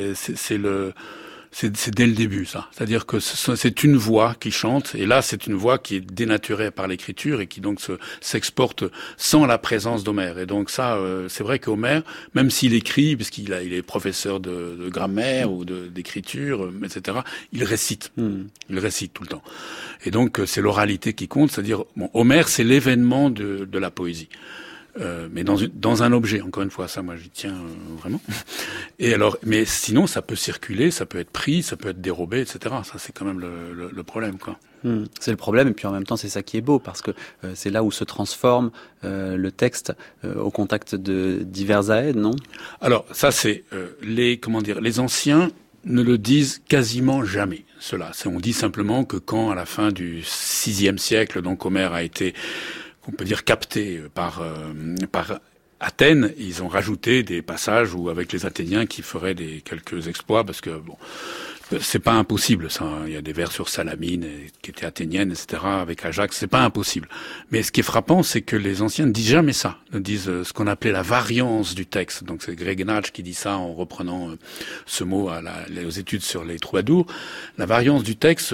c'est dès le début, ça. C'est-à-dire que c'est une voix qui chante, et là, c'est une voix qui est dénaturée par l'écriture et qui donc s'exporte sans la présence d'Homère. Et donc ça, c'est vrai qu'Homère, même s'il écrit, puisqu'il est professeur de grammaire ou d'écriture, etc., il récite. Il récite tout le temps. Et donc, c'est l'oralité qui compte, c'est-à-dire, Homère, c'est l'événement de la poésie. Mais dans un objet, encore une fois, ça, moi, j'y tiens vraiment. Et alors, mais sinon, ça peut circuler, ça peut être pris, ça peut être dérobé, etc. Ça, c'est quand même le problème, quoi. C'est le problème, et puis en même temps, c'est ça qui est beau, parce que c'est là où se transforme le texte au contact de divers aèdes, non? Alors, ça, c'est les anciens ne le disent quasiment jamais. Cela, on dit simplement que quand, à la fin du VIe siècle, donc Homère a été qu'on peut dire capté par Athènes, ils ont rajouté des passages où avec les Athéniens qui feraient quelques exploits parce que c'est pas impossible ça. Il y a des vers sur Salamine qui était athénienne, etc. Avec Ajax, c'est pas impossible. Mais ce qui est frappant, c'est que les anciens ne disent jamais ça. Ils disent ce qu'on appelait la variance du texte. Donc c'est Greg Natch qui dit ça en reprenant ce mot aux études sur les troubadours. La variance du texte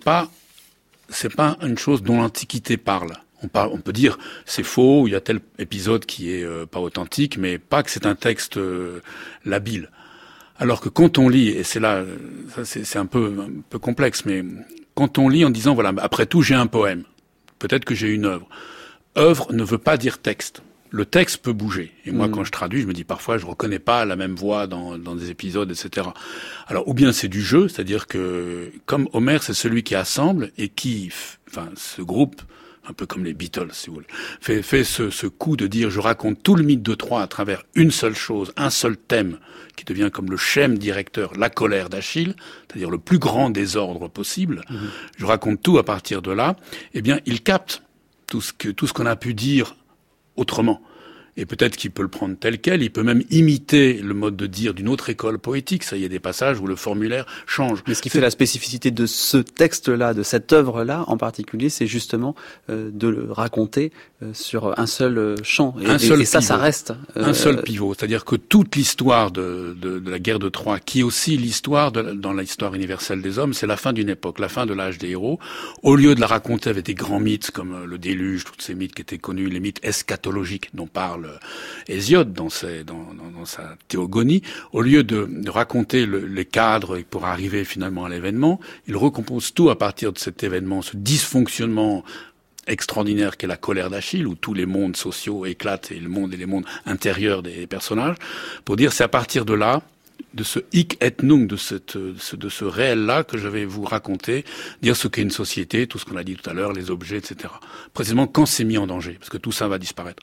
c'est pas une chose dont l'Antiquité parle. On peut dire c'est faux, il y a tel épisode qui est pas authentique, mais pas que c'est un texte labile. Alors que quand on lit, et c'est là, ça c'est un peu complexe, mais quand on lit en disant voilà, après tout j'ai un poème, peut-être que j'ai une œuvre. Œuvre ne veut pas dire texte. Le texte peut bouger. Et moi, quand je traduis, je me dis parfois, je reconnais pas la même voix dans des épisodes, etc. Alors, ou bien c'est du jeu, c'est-à-dire que comme Homère, c'est celui qui assemble et qui, ce groupe, un peu comme les Beatles, si vous voulez, fait ce coup de dire je raconte tout le mythe de Troie à travers une seule chose, un seul thème, qui devient comme le schème directeur, la colère d'Achille, c'est-à-dire le plus grand désordre possible. Je raconte tout à partir de là. Eh bien, il capte tout ce qu'on a pu dire autrement. Et peut-être qu'il peut le prendre tel quel, il peut même imiter le mode de dire d'une autre école poétique. Ça, il y a des passages où le formulaire change. Mais ce qui fait la spécificité de ce texte-là, de cette œuvre-là en particulier, c'est justement de le raconter sur un seul chant. Et ça reste... Un seul pivot. C'est-à-dire que toute l'histoire de la guerre de Troie, qui est aussi l'histoire dans l'histoire universelle des hommes, c'est la fin d'une époque, la fin de l'âge des héros. Au lieu de la raconter avec des grands mythes comme le déluge, tous ces mythes qui étaient connus, les mythes eschatologiques dont parle Hésiode dans sa théogonie, au lieu de raconter les cadres pour arriver finalement à l'événement, il recompose tout à partir de cet événement, ce dysfonctionnement extraordinaire qu'est la colère d'Achille, où tous les mondes sociaux éclatent et les mondes intérieurs des personnages, pour dire c'est à partir de là, de ce hic et nunc, de ce réel-là que je vais vous raconter, dire ce qu'est une société, tout ce qu'on a dit tout à l'heure, les objets, etc. Précisément quand c'est mis en danger, parce que tout ça va disparaître.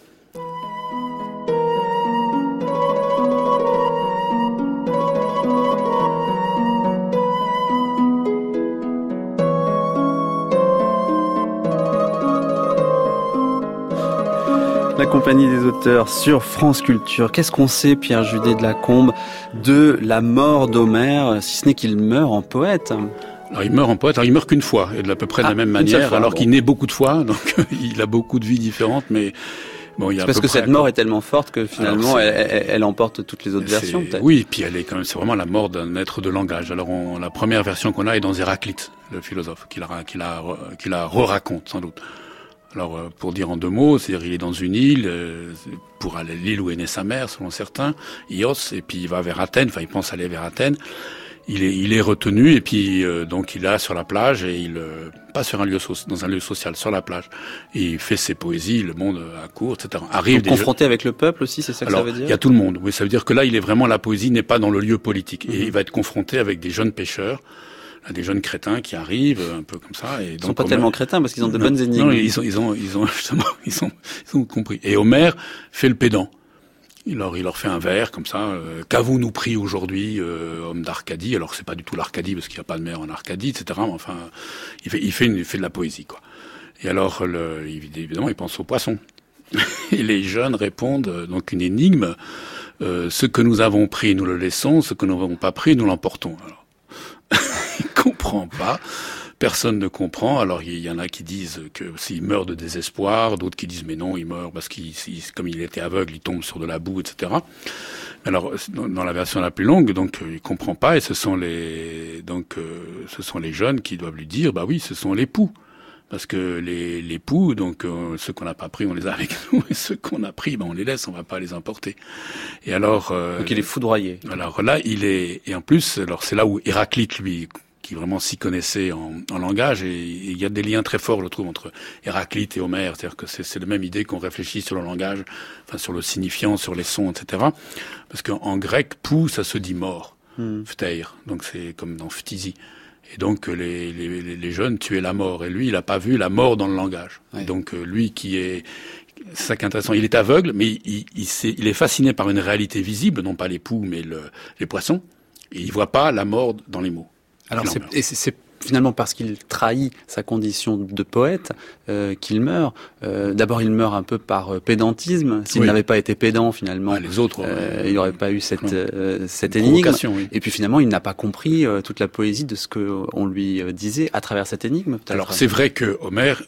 La compagnie des auteurs sur France Culture. Qu'est-ce qu'on sait, Pierre Judet de Lacombe, de la mort d'Homère, si ce n'est qu'il meurt en poète? Alors il meurt en poète, alors il meurt qu'une fois, et de à peu près de la même manière, alors qu'il naît beaucoup de fois, donc il a beaucoup de vies différentes, mais bon, il y a parce que cette mort est tellement forte que finalement elle emporte toutes les autres versions, peut-être. Oui, puis elle est quand même, c'est vraiment la mort d'un être de langage. Alors la première version qu'on a est dans Héraclite, le philosophe, qui la re-raconte sans doute. Alors, pour dire en deux mots, c'est-à-dire il est dans une île, pour aller à l'île où est née sa mère, selon certains, Ios, et puis il va vers Athènes, enfin il pense aller vers Athènes. il est retenu et puis donc il est là sur la plage et il pas sur dans un lieu social, sur la plage. Et il fait ses poésies, le monde accourt, etc. Arrive donc, confronté avec le peuple aussi, c'est ça que ça veut dire? Il y a tout le monde. Oui, ça veut dire que là, la poésie n'est pas dans le lieu politique. Et il va être confronté avec des jeunes pêcheurs, des jeunes crétins qui arrivent un peu comme ça. Et donc, ils sont pas tellement crétins parce qu'ils ont de bonnes énigmes. Non, ils ont compris. Et Homère fait le pédant. Il leur fait un vers comme ça. Qu'avons-nous pris aujourd'hui, homme d'Arcadie? Alors c'est pas du tout l'Arcadie parce qu'il n'y a pas de mer en Arcadie, etc. Mais enfin, il fait de la poésie, quoi. Et alors, évidemment, il pense aux poissons. Et les jeunes répondent donc une énigme. Ce que nous avons pris, nous le laissons. Ce que nous n'avons pas pris, nous l'emportons. Alors, il comprend pas. Personne ne comprend. Alors il y en a qui disent que s'il meurt de désespoir, d'autres qui disent mais non, il meurt parce comme il était aveugle, il tombe sur de la boue, etc. Alors dans la version la plus longue, donc il comprend pas et ce sont les jeunes qui doivent lui dire bah oui, ce sont les poux. Parce que les poux, donc ceux qu'on n'a pas pris, on les a avec nous, et ceux qu'on a pris, on les laisse, on va pas les importer. Et alors donc il est foudroyé. Alors là, et en plus, alors c'est là où Héraclite lui qui vraiment s'y connaissait en langage, et il y a des liens très forts, je trouve, entre Héraclite et Homère, c'est-à-dire que c'est la même idée qu'on réfléchit sur le langage, enfin sur le signifiant, sur les sons, etc. Parce qu'en grec, pou, ça se dit mort, phtéir, donc c'est comme dans phtisie. Et donc les jeunes tuaient la mort, et lui, il n'a pas vu la mort dans le langage. Ouais. Et donc lui c'est ça qui est intéressant, il est aveugle, mais il est fasciné par une réalité visible, non pas les poux, mais les poissons, et il voit pas la mort dans les mots. Alors c'est finalement parce qu'il trahit sa condition de poète qu'il meurt. D'abord, il meurt un peu par pédantisme. S'il n'avait pas été pédant, finalement, les autres, il n'y aurait pas eu cette énigme. Oui. Et puis finalement, il n'a pas compris toute la poésie de ce qu'on lui disait à travers cette énigme. Peut-être. Alors c'est vrai que Homère,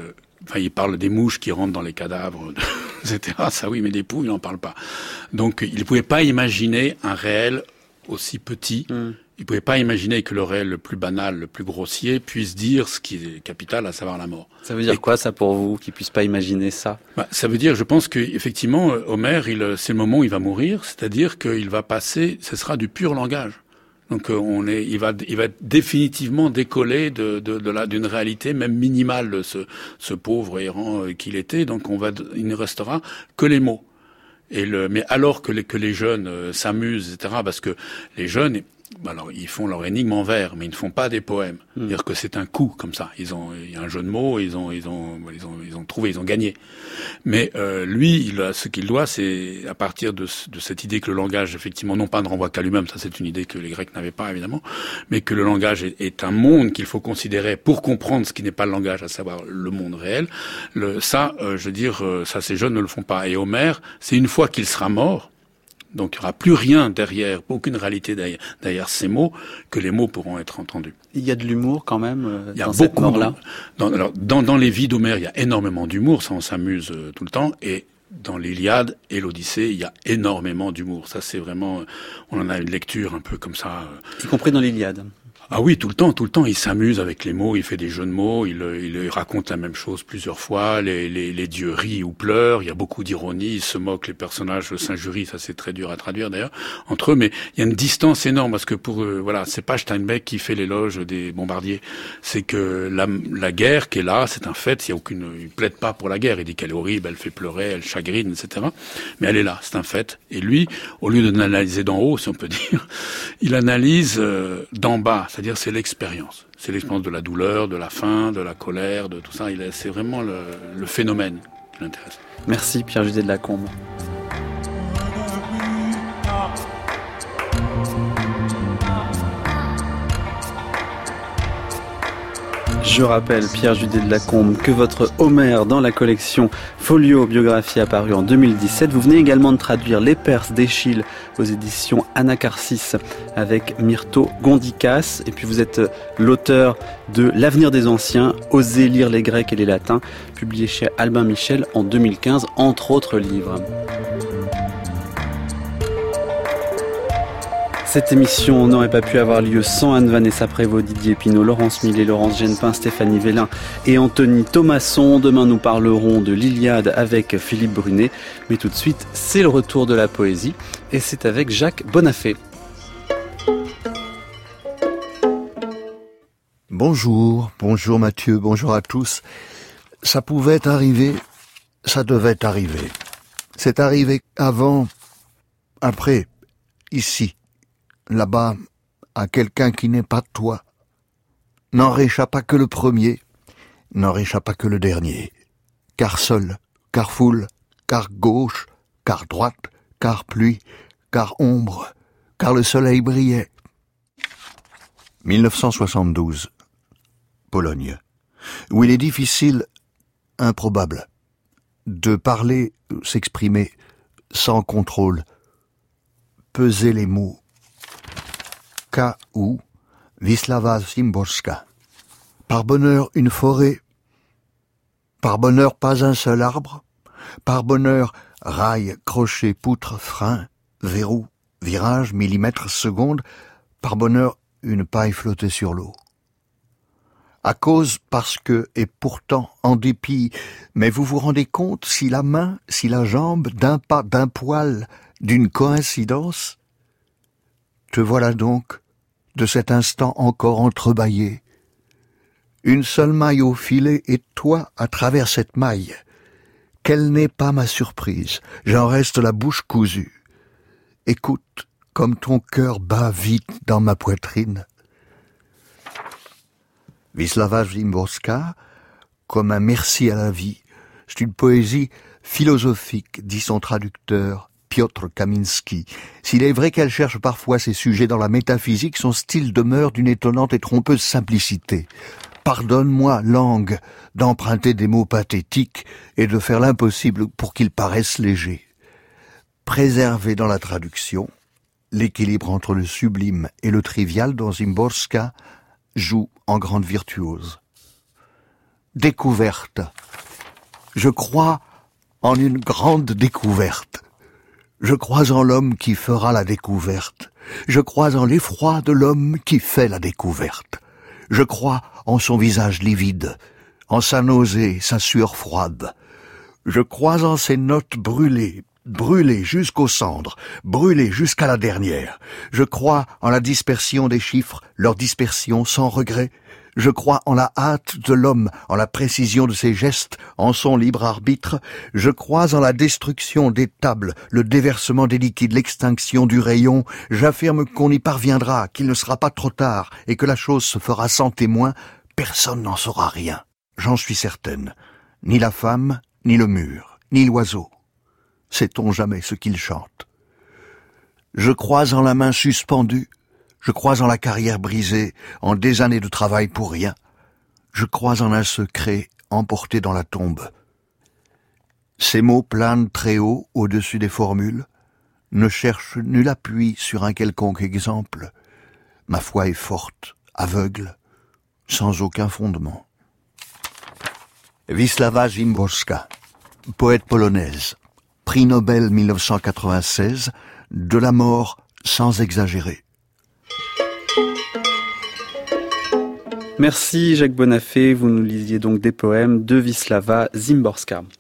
il parle des mouches qui rentrent dans les cadavres, etc. Ça oui, mais des poux, il n'en parle pas. Donc il ne pouvait pas imaginer un réel aussi petit. Il pouvait pas imaginer que le réel le plus banal, le plus grossier, puisse dire ce qui est capital, à savoir la mort. Ça veut dire quoi, ça, pour vous, qu'il puisse pas imaginer ça? Ça veut dire, je pense que effectivement, Homère, c'est le moment où il va mourir, c'est-à-dire qu'il va passer, ce sera du pur langage. Donc il va être définitivement décollé d'une réalité même minimale, ce pauvre errant qu'il était. Donc il ne restera que les mots. Mais alors que les jeunes s'amusent, etc., parce que les jeunes, alors ils font leur énigme en vers, mais ils ne font pas des poèmes. C'est-à-dire que c'est un coup comme ça. Il y a un jeu de mots, ils ont trouvé, ils ont gagné. Mais lui, ce qu'il doit, c'est à partir de cette idée que le langage, effectivement, non pas ne renvoie qu'à lui-même, ça c'est une idée que les Grecs n'avaient pas évidemment, mais que le langage est un monde qu'il faut considérer pour comprendre ce qui n'est pas le langage, à savoir le monde réel. Ça, ces jeunes ne le font pas. Et Homère, c'est une fois qu'il sera mort. Donc il n'y aura plus rien derrière, aucune réalité derrière ces mots, que les mots pourront être entendus. Il y a de l'humour quand même dans cette mort-là. Dans les vies d'Homère, il y a énormément d'humour, ça on s'amuse tout le temps, et dans l'Iliade et l'Odyssée, il y a énormément d'humour. Ça c'est vraiment, on en a une lecture un peu comme ça. Y compris dans l'Iliade. Ah oui, tout le temps, il s'amuse avec les mots, il fait des jeux de mots, il raconte la même chose plusieurs fois, les dieux rient ou pleurent, il y a beaucoup d'ironie, ils se moquent, les personnages s'injurient, ça c'est très dur à traduire d'ailleurs, entre eux, mais il y a une distance énorme, parce que c'est pas Steinbeck qui fait l'éloge des bombardiers, c'est que la guerre qui est là, c'est un fait, il plaide pas pour la guerre, il dit qu'elle est horrible, elle fait pleurer, elle chagrine, etc., mais elle est là, c'est un fait, et lui, au lieu de l'analyser d'en haut, si on peut dire, il analyse d'en bas, c'est-à-dire c'est l'expérience. C'est l'expérience de la douleur, de la faim, de la colère, de tout ça. C'est vraiment le phénomène qui l'intéresse. Merci Pierre-Judet de Lacombe. Je rappelle, Pierre-Judet de Lacombe, que votre Homère dans la collection Folio Biographie apparue en 2017. Vous venez également de traduire Les Perses d'Échille aux éditions Anacarsis avec Myrto Gondicas. Et puis vous êtes l'auteur de L'avenir des anciens, Oser lire les Grecs et les Latins, publié chez Albin Michel en 2015, entre autres livres. Cette émission n'aurait pas pu avoir lieu sans Anne-Vanessa Prévost, Didier Pinault, Laurence Millet, Laurence Genepin, Stéphanie Vélin et Anthony Thomasson. Demain, nous parlerons de l'Iliade avec Philippe Brunet. Mais tout de suite, c'est le retour de la poésie et c'est avec Jacques Bonafé. Bonjour Mathieu, bonjour à tous. Ça pouvait arriver, ça devait arriver. C'est arrivé avant, après, ici, là-bas, à quelqu'un qui n'est pas toi. N'en réchappa que le premier, n'en réchappa que le dernier. Car seul, car foule, car gauche, car droite, car pluie, car ombre, car le soleil brillait. 1972, Pologne, où il est difficile, improbable, de parler, s'exprimer sans contrôle, peser les mots. K.U. Wisława Szymborska. Par bonheur, une forêt. Par bonheur, pas un seul arbre. Par bonheur, rail, crochet, poutre, frein, verrou, virage, millimètre, seconde. Par bonheur, une paille flottée sur l'eau. À cause, parce que, et pourtant, en dépit, mais vous vous rendez compte si la main, si la jambe, d'un pas, d'un poil, d'une coïncidence? Te voilà donc, de cet instant encore entrebâillé. Une seule maille au filet et toi à travers cette maille. Quelle n'est pas ma surprise, j'en reste la bouche cousue. Écoute, comme ton cœur bat vite dans ma poitrine. Wisława Szymborska, comme un merci à la vie. C'est une poésie philosophique, dit son traducteur, Piotr Kaminski. S'il est vrai qu'elle cherche parfois ses sujets dans la métaphysique, son style demeure d'une étonnante et trompeuse simplicité. Pardonne-moi, langue, d'emprunter des mots pathétiques et de faire l'impossible pour qu'ils paraissent légers. Préserver dans la traduction, l'équilibre entre le sublime et le trivial dans Szymborska joue en grande virtuose. Découverte. Je crois en une grande découverte. Je crois en l'homme qui fera la découverte. Je crois en l'effroi de l'homme qui fait la découverte. Je crois en son visage livide, en sa nausée, sa sueur froide. Je crois en ses notes brûlées, brûlées jusqu'aux cendres, brûlées jusqu'à la dernière. Je crois en la dispersion des chiffres, leur dispersion sans regret. Je crois en la hâte de l'homme, en la précision de ses gestes, en son libre arbitre. Je crois en la destruction des tables, le déversement des liquides, l'extinction du rayon. J'affirme qu'on y parviendra, qu'il ne sera pas trop tard, et que la chose se fera sans témoin. Personne n'en saura rien. J'en suis certaine. Ni la femme, ni le mur, ni l'oiseau. Sait-on jamais ce qu'il chante? Je crois en la main suspendue. Je crois en la carrière brisée, en des années de travail pour rien. Je crois en un secret emporté dans la tombe. Ces mots planent très haut au-dessus des formules, ne cherchent nul appui sur un quelconque exemple. Ma foi est forte, aveugle, sans aucun fondement. Wisława Szymborska, poète polonaise, prix Nobel 1996, de la mort sans exagérer. Merci Jacques Bonafé, vous nous lisiez donc des poèmes de Wisława Szymborska.